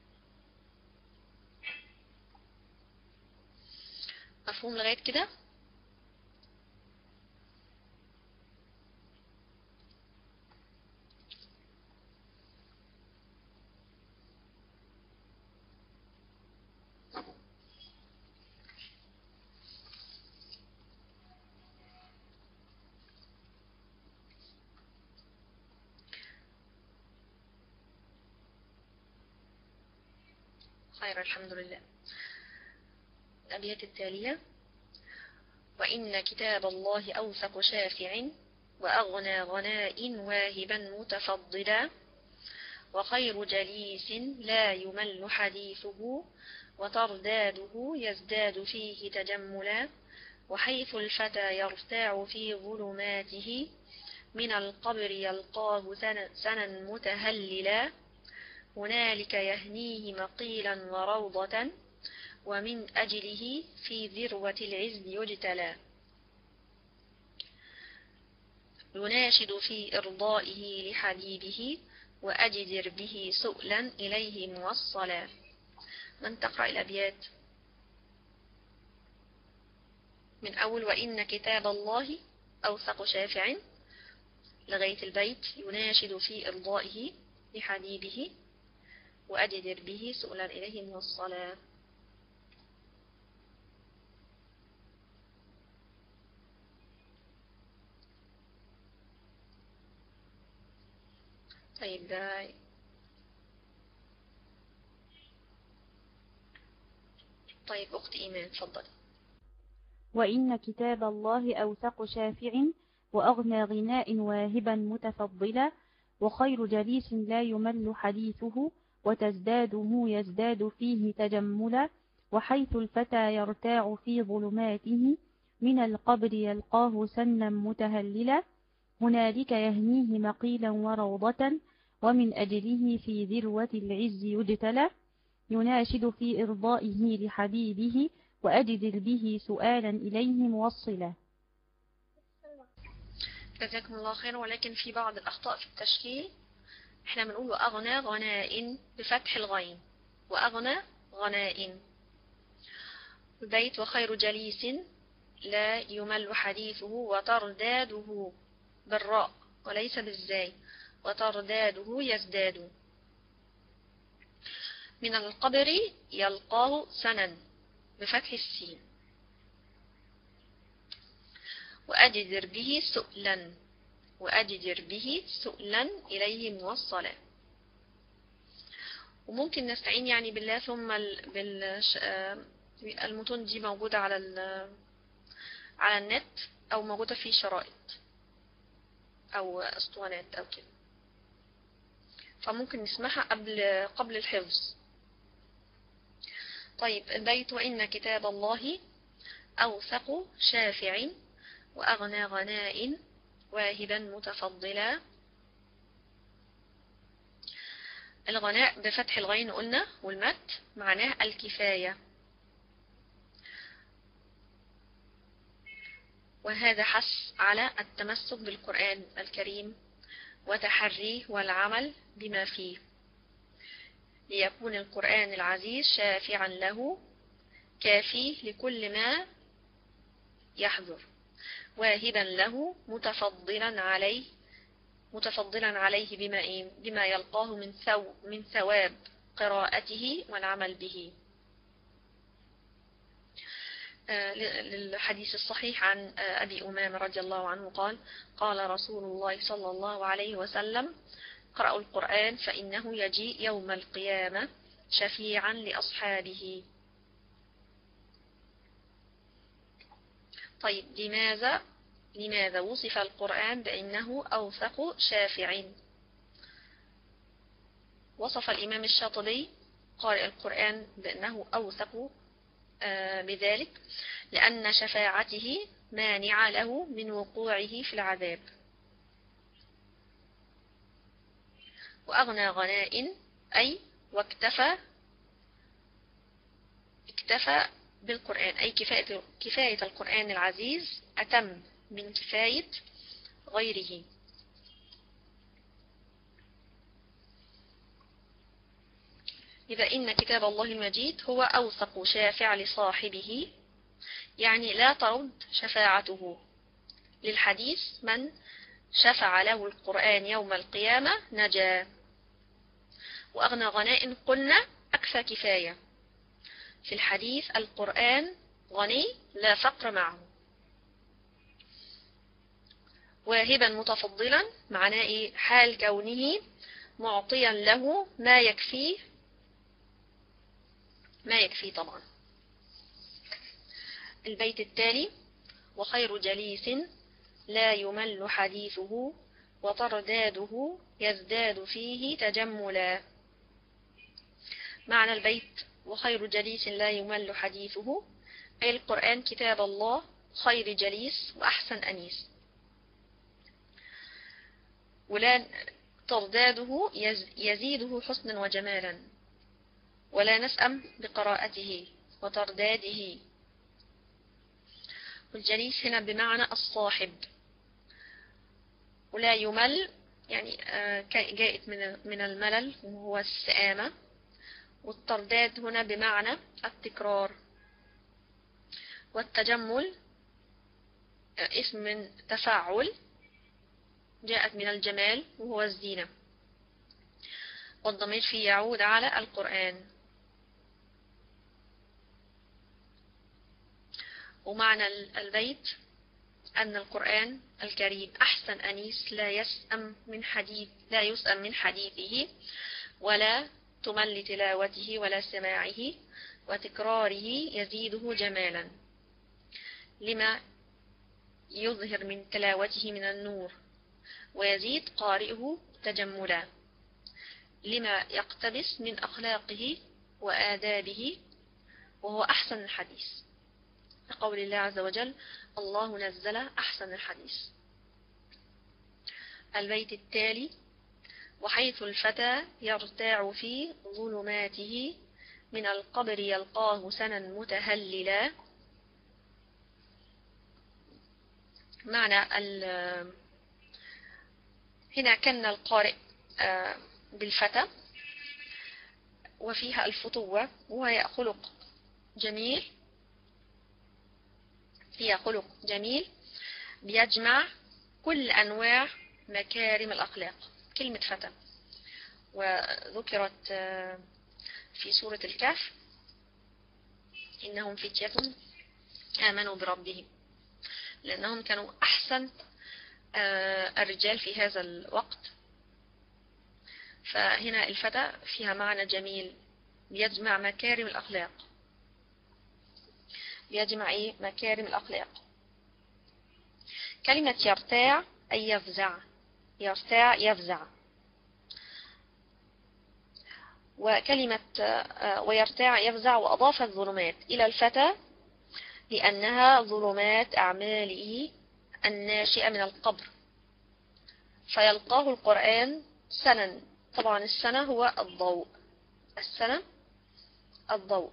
مفهوم لغاية كده؟ خير، الحمد لله. الأبيات التالية: وإن كتاب الله أوثق شافع وأغنى غناء واهبا متفضلا، وخير جليس لا يمل حديثه وترداده يزداد فيه تجملا، وحيث الفتى يرتاع في ظلماته من القبر يلقاه سنا متهللا، هنالك يهنيه مقيلا وروضة ومن أجله في ذروة العز يجتلى، يناشد في إرضائه لحبيبه وأجدر به سؤلا إليه موصلا. من تقرأ الأبيات من أول وإن كتاب الله أوثق شافع لغاية البيت يناشد في إرضائه لحبيبه وأجدر به سؤلا إليه موصلا. طيب طيب أخت إيمان تفضل. وإن كتاب الله أوثق شافع وأغنى غناء واهبا متفضلا، وخير جليس لا يمل حديثه وتزداده يزداد فيه تجملا، وحيث الفتى يرتاع في ظلماته من القبر يلقاه سنا متهللا، هنالك يهنيه مقيلا وروضة ومن أجله في ذروة العز يجتلى، يناشد في إرضائه لحبيبه وأجدر به سؤالا إليه موصلا. جزاكم الله خير. ولكن في بعض الأخطاء في التشكيل، احنا بنقول وأغنى غناء بفتح الغين، وأغنى غناء. البيت وخير جليس لا يمل حديثه وترداده بالراء وليس بالزاي، وترداده يزداد من القبر يلقاه سنا بفتح السين، وأجدر به سؤلا وأجدر به سؤلا إليه موصلا. وممكن نستعين يعني بالله ثم المتون دي موجودة على على النت أو موجودة في شرائط أو أسطوانات أو كده، فممكن نسمعها قبل قبل الحفظ. طيب البيت وإن كتاب الله أوثق شافع وأغنى غناء واهبا متفضلا. الغناء بفتح الغين قلنا، والمد معناه الكفاية، وهذا حث على التمسك بالقرآن الكريم وتحريه والعمل بما فيه، ليكون القرآن العزيز شافعا له كافيه لكل ما يحضر، واهبا له متفضلا عليه متفضلا عليه بما إيه؟ بما يلقاه من ثو من ثواب قراءته والعمل به. للحديث الصحيح عن أبي أمامة رضي الله عنه قال: قال رسول الله صلى الله عليه وسلم: اقرأوا القرآن فإنه يجيء يوم القيامة شفيعا لأصحابه. طيب، لماذا لماذا وصف القرآن بأنه أوثق شافع؟ وصف الإمام الشاطبي قارئ القرآن بأنه أوثق بذلك لأن شفاعته مانعة له من وقوعه في العذاب. وأغنى غناء أي واكتفى اكتفى بالقرآن، أي كفاية, كفاية القرآن العزيز أتم من كفاية غيره. إذا إن كتاب الله المجيد هو أوثق شافع لصاحبه، يعني لا ترد شفاعته. للحديث: من شفع له القرآن يوم القيامة نجا. وأغنى غناء قلنا أكفى كفاية. في الحديث: القرآن غني لا فقر معه. واهبا متفضلا معناه إيه؟ حال كونه معطيا له ما يكفيه ما يكفي طبعا. البيت التالي: وخير جليس لا يمل حديثه وترداده يزداد فيه تجملا. معنى البيت: وخير جليس لا يمل حديثه، أي القرآن كتاب الله خير جليس وأحسن أنيس. ولا ترداده يزيده حسنا وجمالا، ولا نسأم بقراءته وترداده. والجليس هنا بمعنى الصاحب. ولا يمل يعني جاءت من الملل وهو السآمة. والترداد هنا بمعنى التكرار. والتجمل اسم من تفاعل جاءت من الجمال وهو الزينة، والضمير فيه يعود على القرآن. ومعنى البيت أن القرآن الكريم أحسن أنيس لا يسأم من حديث لا يسأم من حديثه، ولا تمل تلاوته ولا سماعه، وتكراره يزيده جمالا لما يظهر من تلاوته من النور، ويزيد قارئه تجملا لما يقتبس من أخلاقه وآدابه، وهو أحسن الحديث، لقول الله عز وجل: الله نزل أحسن الحديث. البيت التالي: وحيث الفتى يرتاع في ظلماته من القبر يلقاه سنا متهللا. معنى هنا كان القارئ بالفتى، وفيها الفتوة، وهي خلق جميل فيها خلق جميل بيجمع كل أنواع مكارم الأخلاق. كلمة فتى وذكرت في سورة الكهف: إنهم فتية آمنوا بربهم، لأنهم كانوا أحسن الرجال في هذا الوقت. فهنا الفتى فيها معنى جميل بيجمع مكارم الأخلاق. بيجمع إيه؟ مكارم الأخلاق. كلمة يرتاع أي يفزع. يرتاع يفزع. وكلمة ويرتاع يفزع وأضاف الظلمات إلى الفتى لأنها ظلمات أعماله الناشئة من القبر، فيلقاه القرآن سنا. طبعا السنة هو الضوء. السنة الضوء.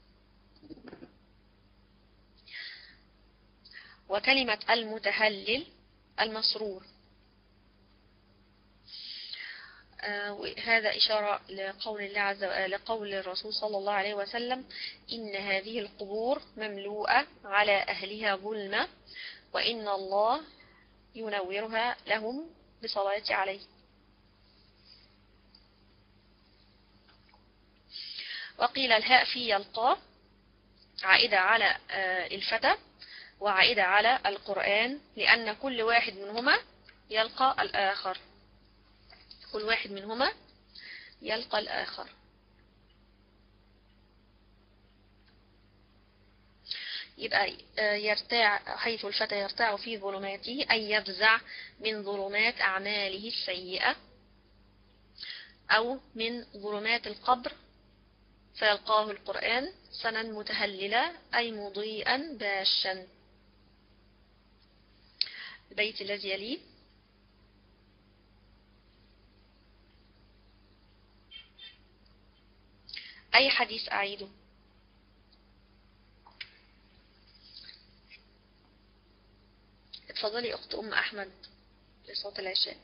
وكلمة المتهلل المسرور. هذا إشارة لقول الله عز وجل لقول الرسول صلى الله عليه وسلم: إن هذه القبور مملوءة على أهلها ظلمة وإن الله ينورها لهم بصلاة عليه. وقيل الهاء في يلقى عائدة على الفتى وعائدة على القرآن، لأن كل واحد منهما يلقى الآخر، كل واحد منهما يلقى الآخر. يبقى يرتاع حيث الفتى يرتاع في ظلماته، أي يفزع من ظلمات أعماله السيئة أو من ظلمات القبر، فيلقاه القرآن سنا متهللا أي مضيئا باشا. البيت الذي يليه: أي حديث أعيده؟ اتفضلي أخت أم أحمد لصوت العشاء.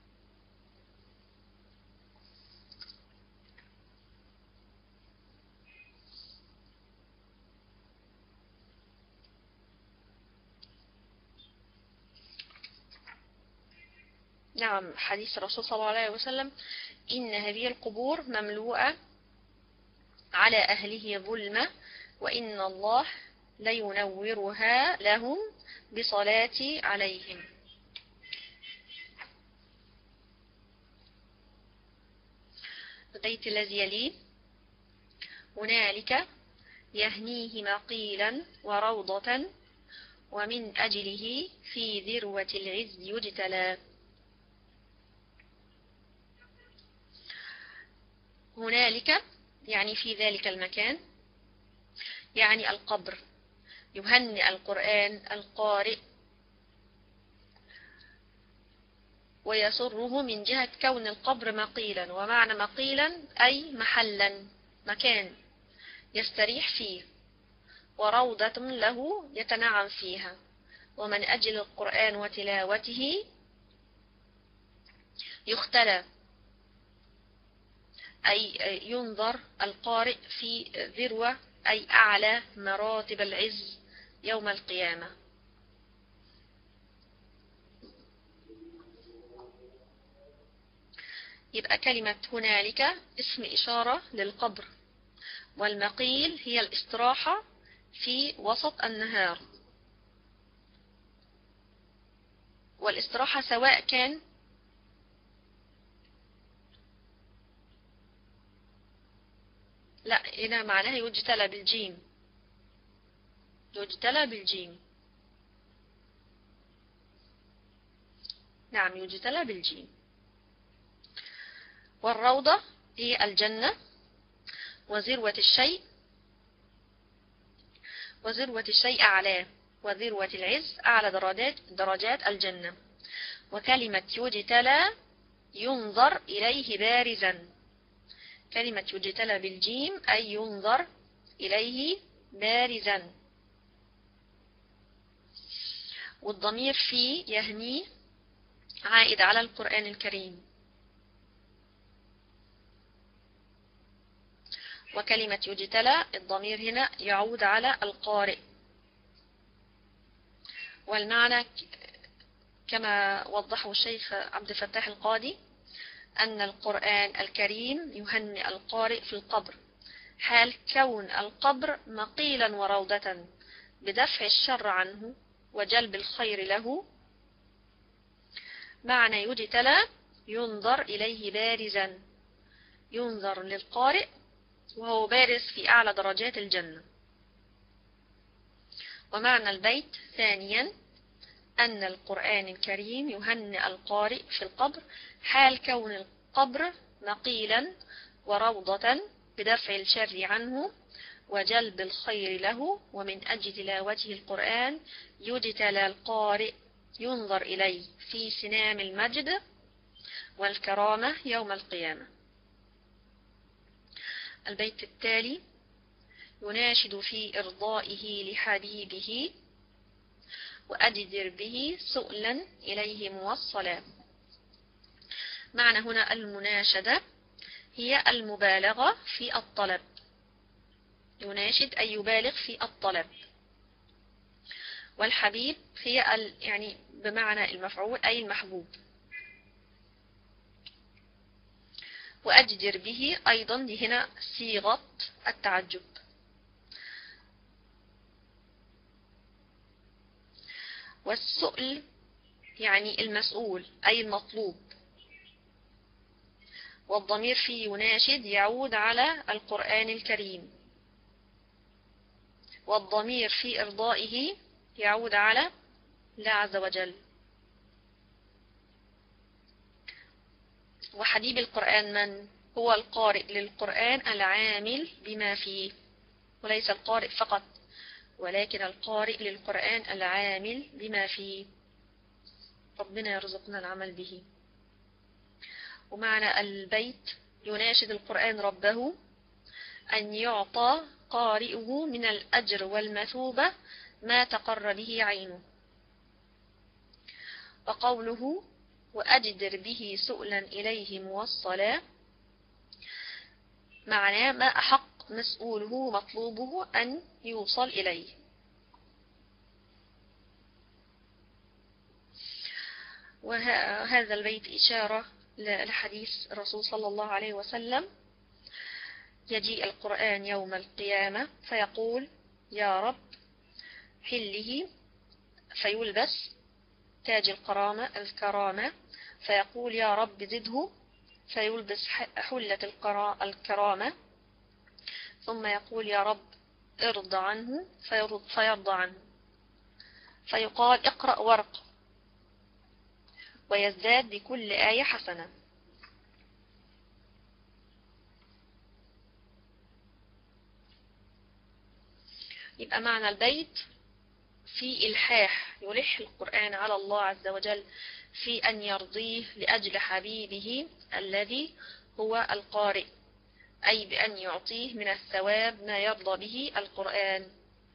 نعم، حديث الرسول صلى الله عليه وسلم: إن هذه القبور مملوءة على أهله ظلمة وإن الله لينورها لهم بصلاة عليهم. البيت الذي يليه: هنالك يهنيه مقيلا وروضة ومن أجله في ذروة العز يجتلى. هنالك يعني في ذلك المكان، يعني القبر، يهنئ القرآن القارئ ويسره من جهة كون القبر مقيلا، ومعنى مقيلا أي محلا، مكان يستريح فيه، وروضة له يتنعم فيها. ومن أجل القرآن وتلاوته يختلى، أي ينظر القارئ في ذروة أي أعلى مراتب العز يوم القيامة. يبقى كلمة هنالك اسم إشارة للقبر، والمقيل هي الاستراحة في وسط النهار، والاستراحة سواء كان لا هنا معناها يجتلى بالجيم، يجتلى بالجيم، نعم يجتلى بالجيم. والروضة هي الجنة، وذروة الشيء وذروة الشيء أعلاه، وذروة العز أعلى درجات درجات الجنة. وكلمة يجتلى ينظر إليه بارزا، كلمة يجتلى بالجيم أي ينظر إليه بارزا. والضمير في يهنيه عائد على القرآن الكريم. وكلمة يجتلى الضمير هنا يعود على القارئ. والمعنى كما وضحه الشيخ عبد الفتاح القاضي أن القرآن الكريم يهنئ القارئ في القبر حال كون القبر مقيلا وروضة بدفع الشر عنه وجلب الخير له. معنى يجتلى ينظر إليه بارزا، ينظر للقارئ وهو بارز في أعلى درجات الجنة. ومعنى البيت ثانيا أن القرآن الكريم يهنئ القارئ في القبر حال كون القبر نقيلا وروضة بدفع الشر عنه وجلب الخير له. ومن أجل تلاوته القرآن يجتلى القارئ ينظر إليه في سنام المجد والكرامة يوم القيامة. البيت التالي: يناشد في إرضائه لحبيبه وأجدر به سؤلا إليه موصلا. معنى هنا المناشدة هي المبالغة في الطلب، يناشد أي يبالغ في الطلب. والحبيب هي يعني بمعنى المفعول أي المحبوب. وأجدر به أيضا هنا صيغة التعجب. والسؤل يعني المسؤول أي المطلوب. والضمير في يناشد يعود على القرآن الكريم. والضمير في إرضائه يعود على الله عز وجل. وحبيب القرآن من؟ هو القارئ للقرآن العامل بما فيه، وليس القارئ فقط، ولكن القارئ للقرآن العامل بما فيه. ربنا يرزقنا العمل به. ومعنى البيت يناشد القرآن ربه أن يعطى قارئه من الأجر والمثوبة ما تقر به عينه. وقوله وأجدر به سؤلا إليه موصلا، معناه ما أحق مسؤوله مطلوبه أن يوصل إليه. وهذا البيت إشارة لحديث الرسول صلى الله عليه وسلم: يجيء القرآن يوم القيامة فيقول يا رب حله، فيلبس تاج الكرامة الكرامة فيقول يا رب زده، فيلبس حلة الكرامة، ثم يقول يا رب ارضى عنه، فيرضى عنه، فيقال اقرأ ورق، ويزداد بكل آية حسنة. يبقى معنى البيت في إلحاح، يلح القرآن على الله عز وجل في أن يرضيه لأجل حبيبه الذي هو القارئ، أي بأن يعطيه من الثواب ما يرضى به القرآن.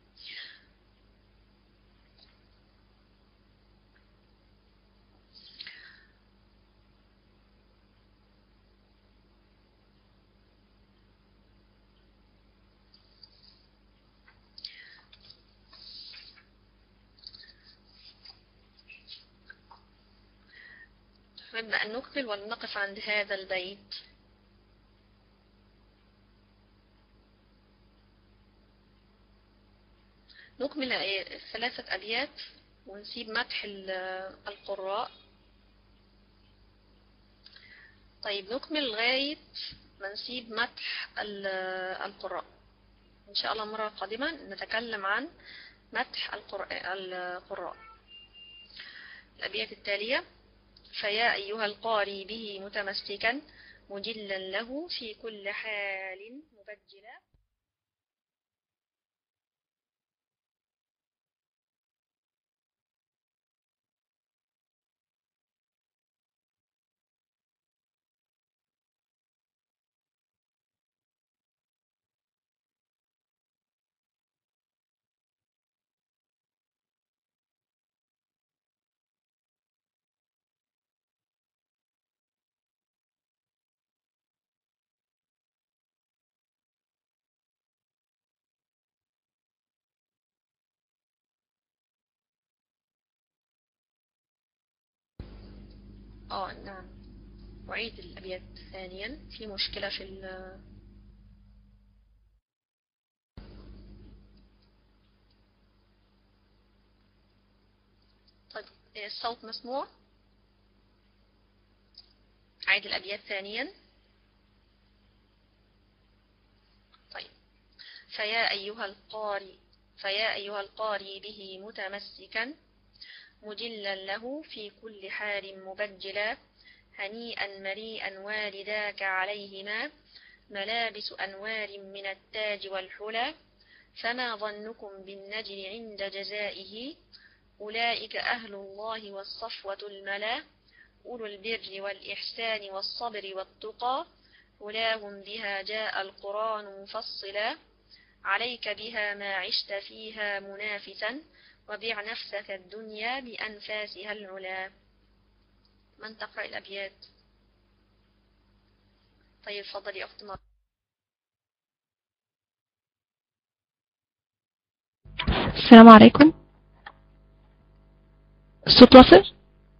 نبدأ أن نكمل ونقف عند هذا البيت. نكمل ثلاثة أبيات ونسيب مدح القراء. طيب نكمل لغاية ما نسيب مدح القراء. إن شاء الله مرة قادمة نتكلم عن مدح القراء. الأبيات التالية: فيا أيها القاري به متمسكا مجلا له في كل حال مبجلا. اه نعم، وعيد الأبيات ثانيا، في مشكلة في ال طيب الصوت مسموع؟ عيد الأبيات ثانيا. طيب فيا أيها القاري فيا أيها القاري به متمسكا مجلا له في كل حال مبجلا، هنيئا مريئا والداك عليهما ملابس أنوار من التاج والحلى، فما ظنكم بالنجل عند جزائه أولئك أهل الله والصفوة الملا، أولو البر والإحسان والصبر والتقى أولاهم بها جاء القرآن مفصلا، عليك بها ما عشت فيها منافسا وبع نفسك الدنيا بأنفاسها العلا. من تقرأ الأبيات؟ طيب اتفضلي يا أخت مرة. السلام عليكم. الصوت واصل؟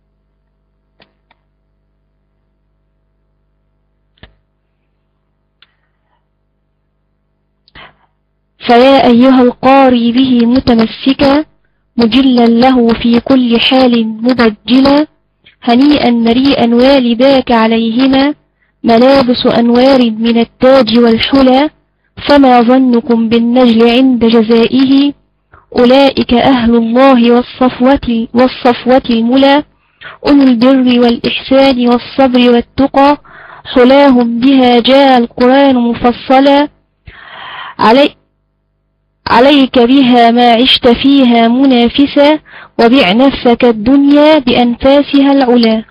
فيا أيها القاري به متمسكا مجلا له في كل حال مبجلا هنيئا مريئا والداك عليهما ملابس أنوار من التاج والحلى فما ظنكم بالنجل عند جزائه أولئك أهل الله والصفوة, والصفوة الملا أولو البر والإحسان والصبر والتقى حلاهم بها جاء القرآن مفصلا علي عليك بها ما عشت فيها منافسا وبع نفسك الدنيا بأنفاسها العلا.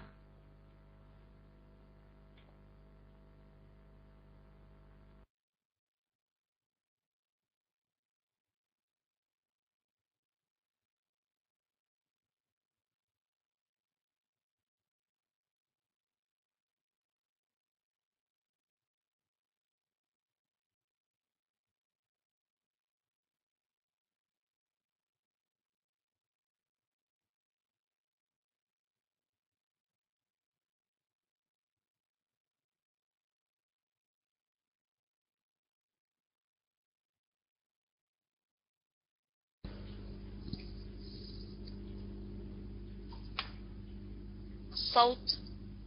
الصوت.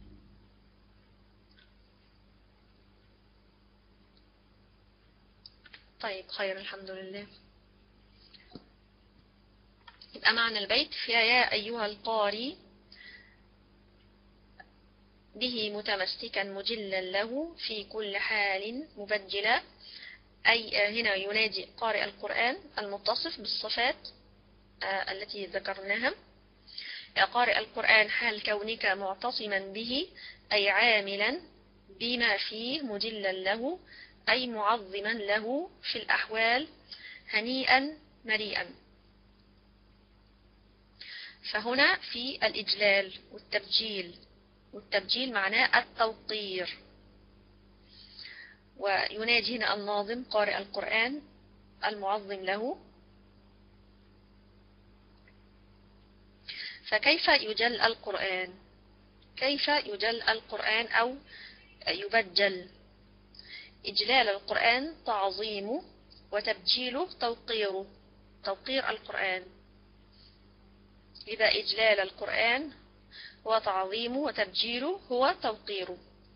طيب خير الحمد لله. يبقى معنى البيت فيا أيها القاري به متمسكا مجلا له في كل حال مبجلا، أي هنا ينادي قارئ القرآن المتصف بالصفات التي ذكرناها. يا قارئ القرآن حال كونك معتصما به أي عاملا بما فيه مجلا له أي معظما له في الأحوال هنيئا مريئا. فهنا في الإجلال والتبجيل، والتبجيل معناه التوقير. وينادي هنا الناظم قارئ القرآن المعظم له. فكيف يجل القرآن؟ كيف يجل القرآن أو يبجل؟ إجلال القرآن تعظيمه، وتبجيله توقيره، توقير القرآن. إذا إجلال القرآن هو تعظيمه وتبجيله هو توقيره.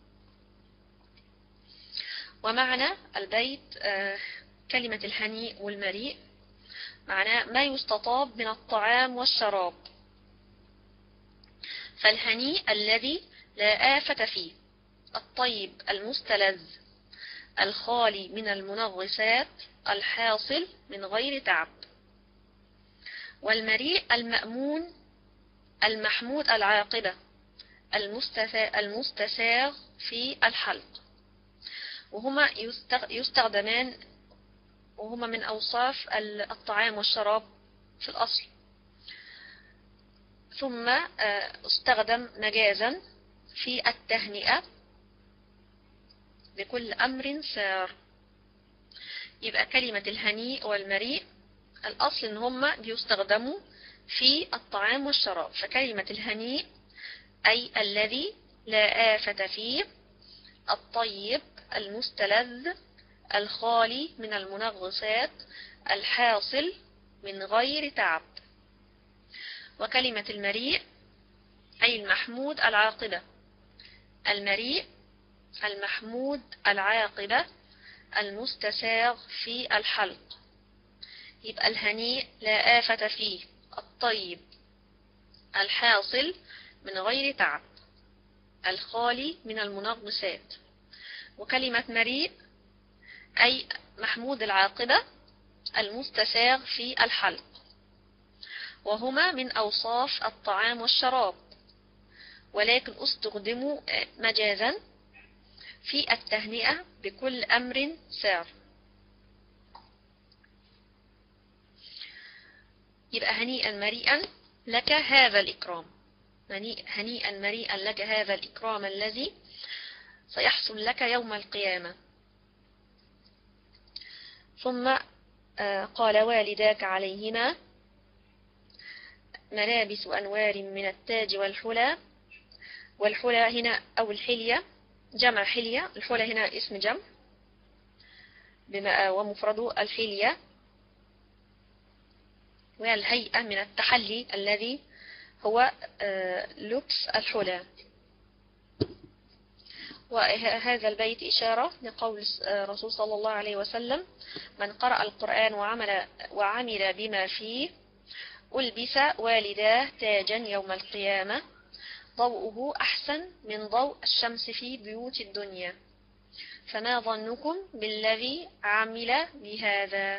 ومعنى البيت كلمة الهنيء والمريء معناه ما يستطاب من الطعام والشراب. فالهنيء الذي لا آفة فيه، الطيب المستلذ الخالي من المنغصات الحاصل من غير تعب. والمريء المأمون المحمود العاقبة المستساغ في الحلق. وهما يستخدمان، وهما من أوصاف الطعام والشراب في الأصل، ثم استخدم مجازا في التهنئة لكل أمر سار. يبقى كلمة الهنيء والمريء الأصل إن هما بيستخدموا في الطعام والشراب. فكلمة الهنيء أي الذي لا آفة فيه، الطيب المستلذ الخالي من المنغصات الحاصل من غير تعب. وكلمة المريء أي المحمود العاقبة، المريء المحمود العاقبة المستساغ في الحلق. يبقى الهنيء لا آفة فيه، الطيب الحاصل من غير تعب الخالي من المنغصات. وكلمة مريء أي محمود العاقبة المستساغ في الحلق، وهما من أوصاف الطعام والشراب، ولكن استخدموا مجازا في التهنئة بكل أمر سار. يبقى هنيئا مريئا لك هذا الإكرام، هنيئا مريئا لك هذا الإكرام الذي سيحصل لك يوم القيامة. ثم قال والداك عليهما ملابس أنوار من التاج والحلى. والحلى هنا أو الحلية جمع حلية، الحلى هنا اسم جمع ومفرده الحلية، والهيئة من التحلي الذي هو لبس الحلى. وهذا البيت إشارة لقول رسول صلى الله عليه وسلم من قرأ القرآن وعمل, وعمل بما فيه ألبس والداه تاجا يوم القيامة ضوءه أحسن من ضوء الشمس في بيوت الدنيا، فما ظنكم بالذي عمل بهذا.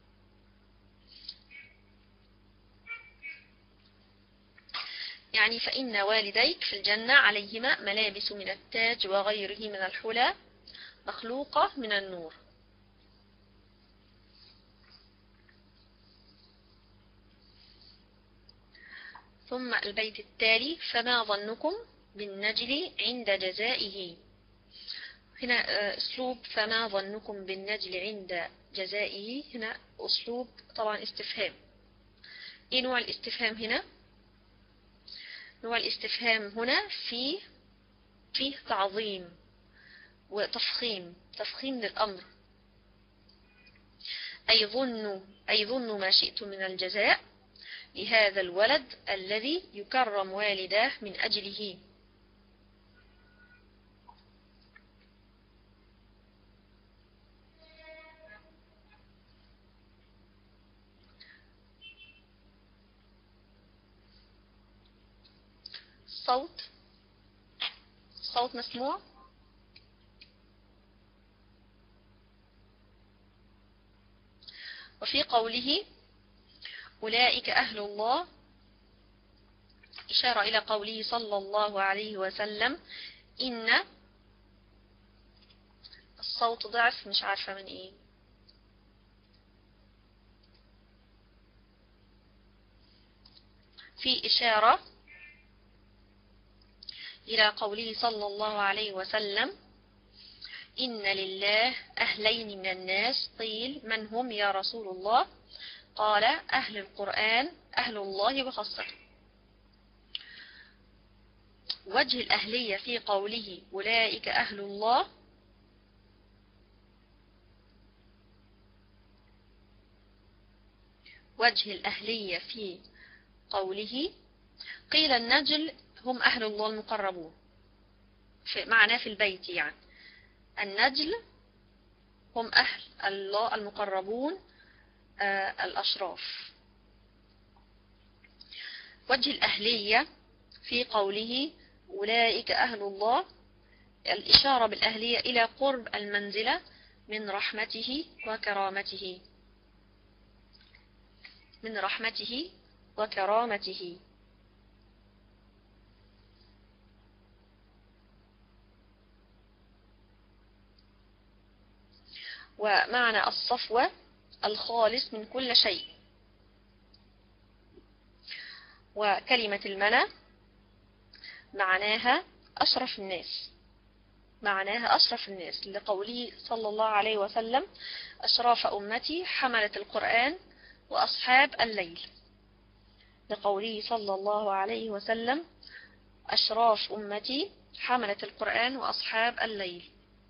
يعني فإن والديك في الجنة عليهما ملابس من التاج وغيره من الحلى مخلوقة من النور. ثم البيت التالي فما ظنكم بالنجل عند جزائه. هنا أسلوب فما ظنكم بالنجل عند جزائه، هنا أسلوب طبعا استفهام. إيه نوع الاستفهام هنا؟ نوع الاستفهام هنا فيه فيه تعظيم وتفخيم، تفخيم للأمر. أي ظنوا أي ظنوا ما شئتم من الجزاء لهذا الولد الذي يكرم والداه من أجله. صوت صوت مسموع. وفي قوله أولئك أهل الله إشارة إلى قوله صلى الله عليه وسلم إن الصوت ضعف، مش عارفة من إيه. في إشارة إلى قوله صلى الله عليه وسلم إن لله أهلين من الناس. قيل من هم يا رسول الله؟ قال أهل القرآن أهل الله وخاصته. وجه الأهلية في قوله أولئك أهل الله وجه الأهلية في قوله قيل النجل هم أهل الله المقربون، في معناه في البيت، يعني النجل هم أهل الله المقربون آه الأشراف. وجه الأهلية في قوله أولئك أهل الله الإشارة بالأهلية إلى قرب المنزلة من رحمته وكرامته من رحمته وكرامته. ومعنى الصفوة الخالص من كل شيء. وكلمة المنى معناها أشرف الناس، معناها أشرف الناس لقوله صلى الله عليه وسلم أشراف أمتي حملة القرآن وأصحاب الليل، لقوله صلى الله عليه وسلم أشراف أمتي حملة القرآن وأصحاب الليل.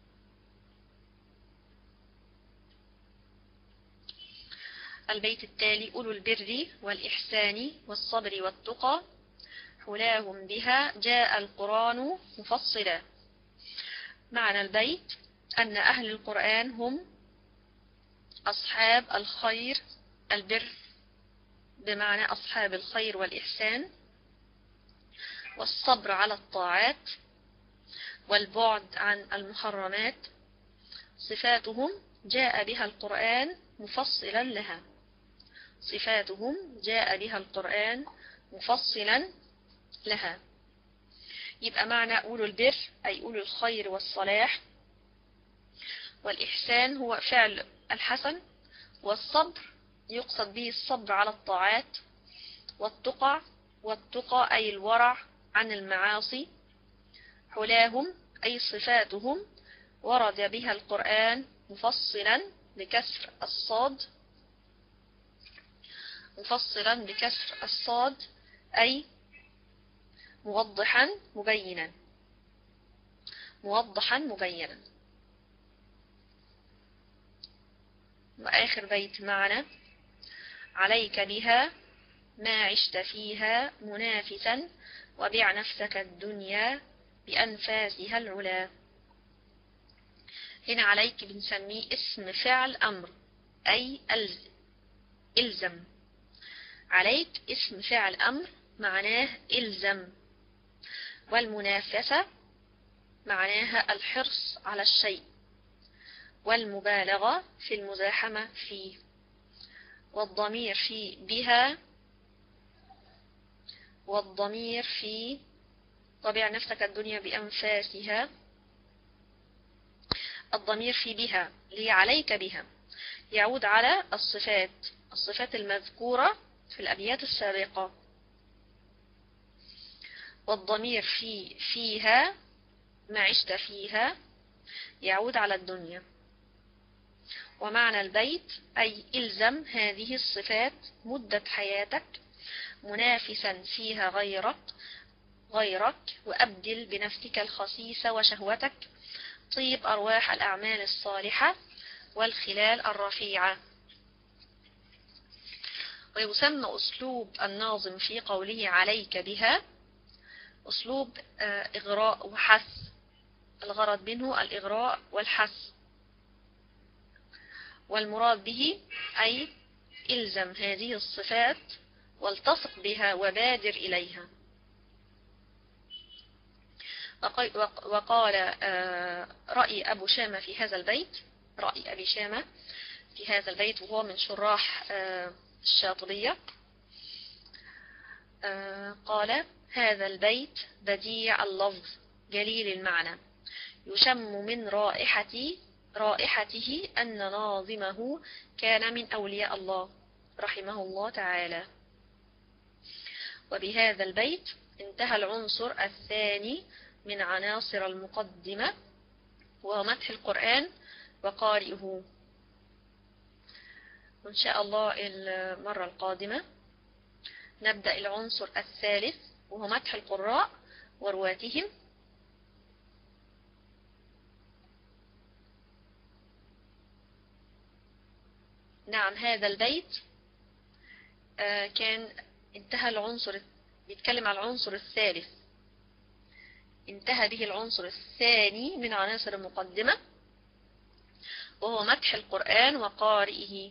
البيت التالي أولو البر والإحسان والصبر والتقى حلاهم بها جاء القرآن مفصلا. معنى البيت أن أهل القرآن هم أصحاب الخير، البر بمعنى أصحاب الخير والإحسان، والصبر على الطاعات والبعد عن المحرمات. صفاتهم جاء بها القرآن مفصلا لها صفاتهم جاء بها القرآن مفصلا لها. يبقى معنى أولو البر أي أولو الخير والصلاح، والإحسان هو فعل الحسن، والصبر يقصد به الصبر على الطاعات، والتقى والتقى أي الورع عن المعاصي. حلاهم أي صفاتهم ورد بها القرآن مفصلا بكسر الصاد مفصلا بكسر الصاد أي موضحا مبينا موضحا مبينا. وآخر بيت معنا: عليك بها ما عشت فيها منافسا وبع نفسك الدنيا بأنفاسها العلا. هنا عليك بنسميه اسم فعل أمر أي إلزم. عليك اسم فعل أمر معناه إلزم، والمنافسة معناها الحرص على الشيء والمبالغة في المزاحمة فيه. والضمير في بها والضمير في وبع نفسك الدنيا بأنفاسها. الضمير في بها لي عليك بها يعود على الصفات الصفات المذكورة في الأبيات السابقة. والضمير في فيها ما عشت فيها يعود على الدنيا. ومعنى البيت أي إلزم هذه الصفات مدة حياتك منافسا فيها غيرك غيرك وأبدل بنفسك الخسيسة وشهوتك طيب أرواح الأعمال الصالحة والخلال الرفيعة. ويسمى أسلوب الناظم في قوله عليك بها أسلوب إغراء وحث، الغرض منه الإغراء والحث، والمراد به أي إلزم هذه الصفات والتصق بها وبادر إليها. وقال رأي أبو شامة في هذا البيت رأي أبي شامة في هذا البيت وهو من شراح الشاطبية، قال: هذا البيت بديع اللفظ جليل المعنى يشم من رائحته رائحته أن ناظمه كان من أولياء الله رحمه الله تعالى. وبهذا البيت انتهى العنصر الثاني من عناصر المقدمة وهو مدح القرآن وقارئه. وإن شاء الله المرة القادمة نبدأ العنصر الثالث وهو مدح القراء ورواتهم. نعم، هذا البيت كان انتهى العنصر بيتكلم عن العنصر الثالث، انتهى به العنصر الثاني من عناصر المقدمة وهو مدح القرآن وقارئه.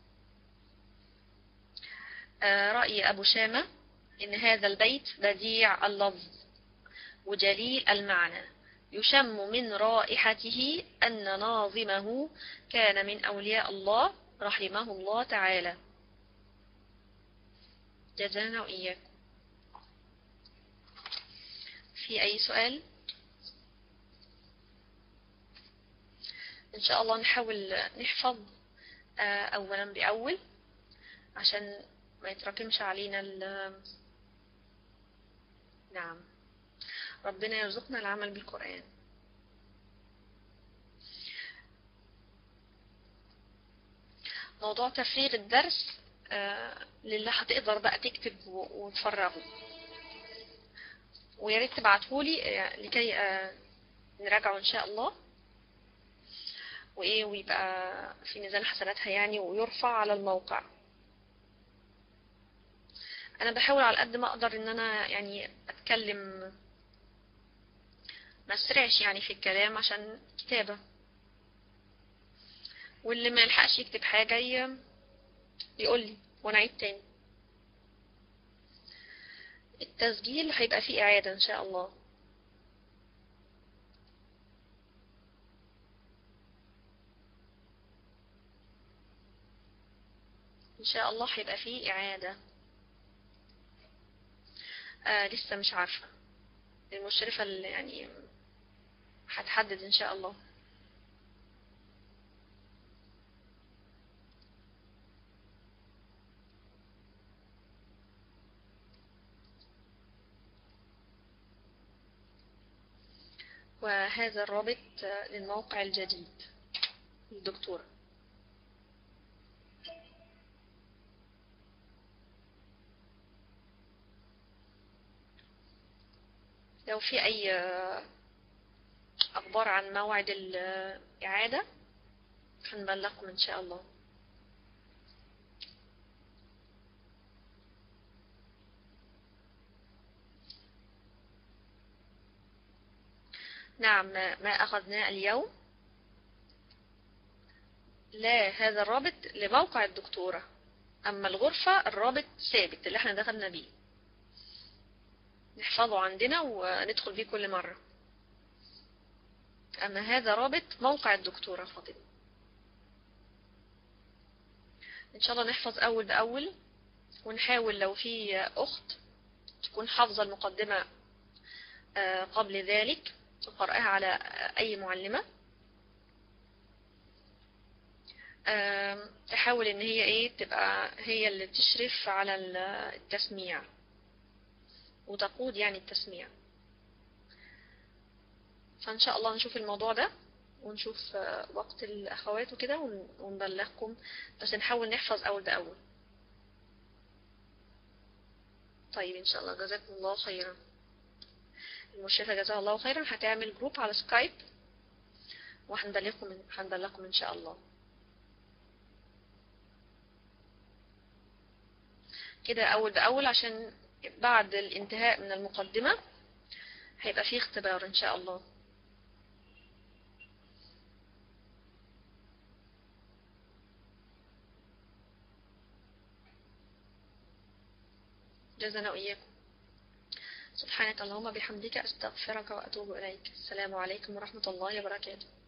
رأي أبو شامة إن هذا البيت بديع اللفظ وجليل المعنى يشم من رائحته أن ناظمه كان من أولياء الله رحمه الله تعالى. جزانا وإياكم. في أي سؤال؟ إن شاء الله نحاول نحفظ أولا بأول عشان ما يتراكمش علينا ال نعم، ربنا يرزقنا العمل بالقرآن. موضوع تفريغ الدرس آه لله هتقدر بقى تكتب وتفرغه، ويا ريت تبعتهولي آه لكي آه نراجعه ان شاء الله، وايه ويبقى في ميزان حسناتها يعني، ويرفع على الموقع. انا بحاول على قد ما اقدر ان انا يعني اتكلم ما اسرعش يعني في الكلام عشان كتابة، واللي ما يلحقش يكتب حاجة يقول لي وانا عيد تاني. التسجيل هيبقى فيه اعادة ان شاء الله. ان شاء الله هيبقى فيه اعادة. آه لسه مش عارفة، المشرفة اللي يعني هتحدد ان شاء الله. وهذا الرابط للموقع الجديد للدكتورة. لو في أي أخبار عن موعد الإعادة هنبلغكم إن شاء الله. نعم، ما أخذناه اليوم لا، هذا الرابط لموقع الدكتورة، أما الغرفة الرابط ثابت اللي احنا دخلنا بيه، نحفظه عندنا وندخل بيه كل مرة. أما هذا رابط موقع الدكتورة فاطمة. إن شاء الله نحفظ أول بأول، ونحاول لو في أخت تكون حافظة المقدمة قبل ذلك وقرأها على أي معلمة، تحاول إن هي إيه تبقى هي اللي تشرف على التسميع وتقود يعني التسميع. فإن شاء الله نشوف الموضوع ده ونشوف وقت الأخوات وكده ونبلغكم، بس نحاول نحفظ أول بأول. طيب إن شاء الله، جزاكم الله خيرا. المشرفة جزاها الله خيرا هتعمل جروب على سكايب وهنبلغكم هنبلغكم إن شاء الله. كده أول بأول، عشان بعد الانتهاء من المقدمة هيبقى فيه اختبار إن شاء الله. جزانا وإياكم. سبحانك اللهم بحمدك أستغفرك وأتوب إليك. السلام عليكم ورحمة الله وبركاته.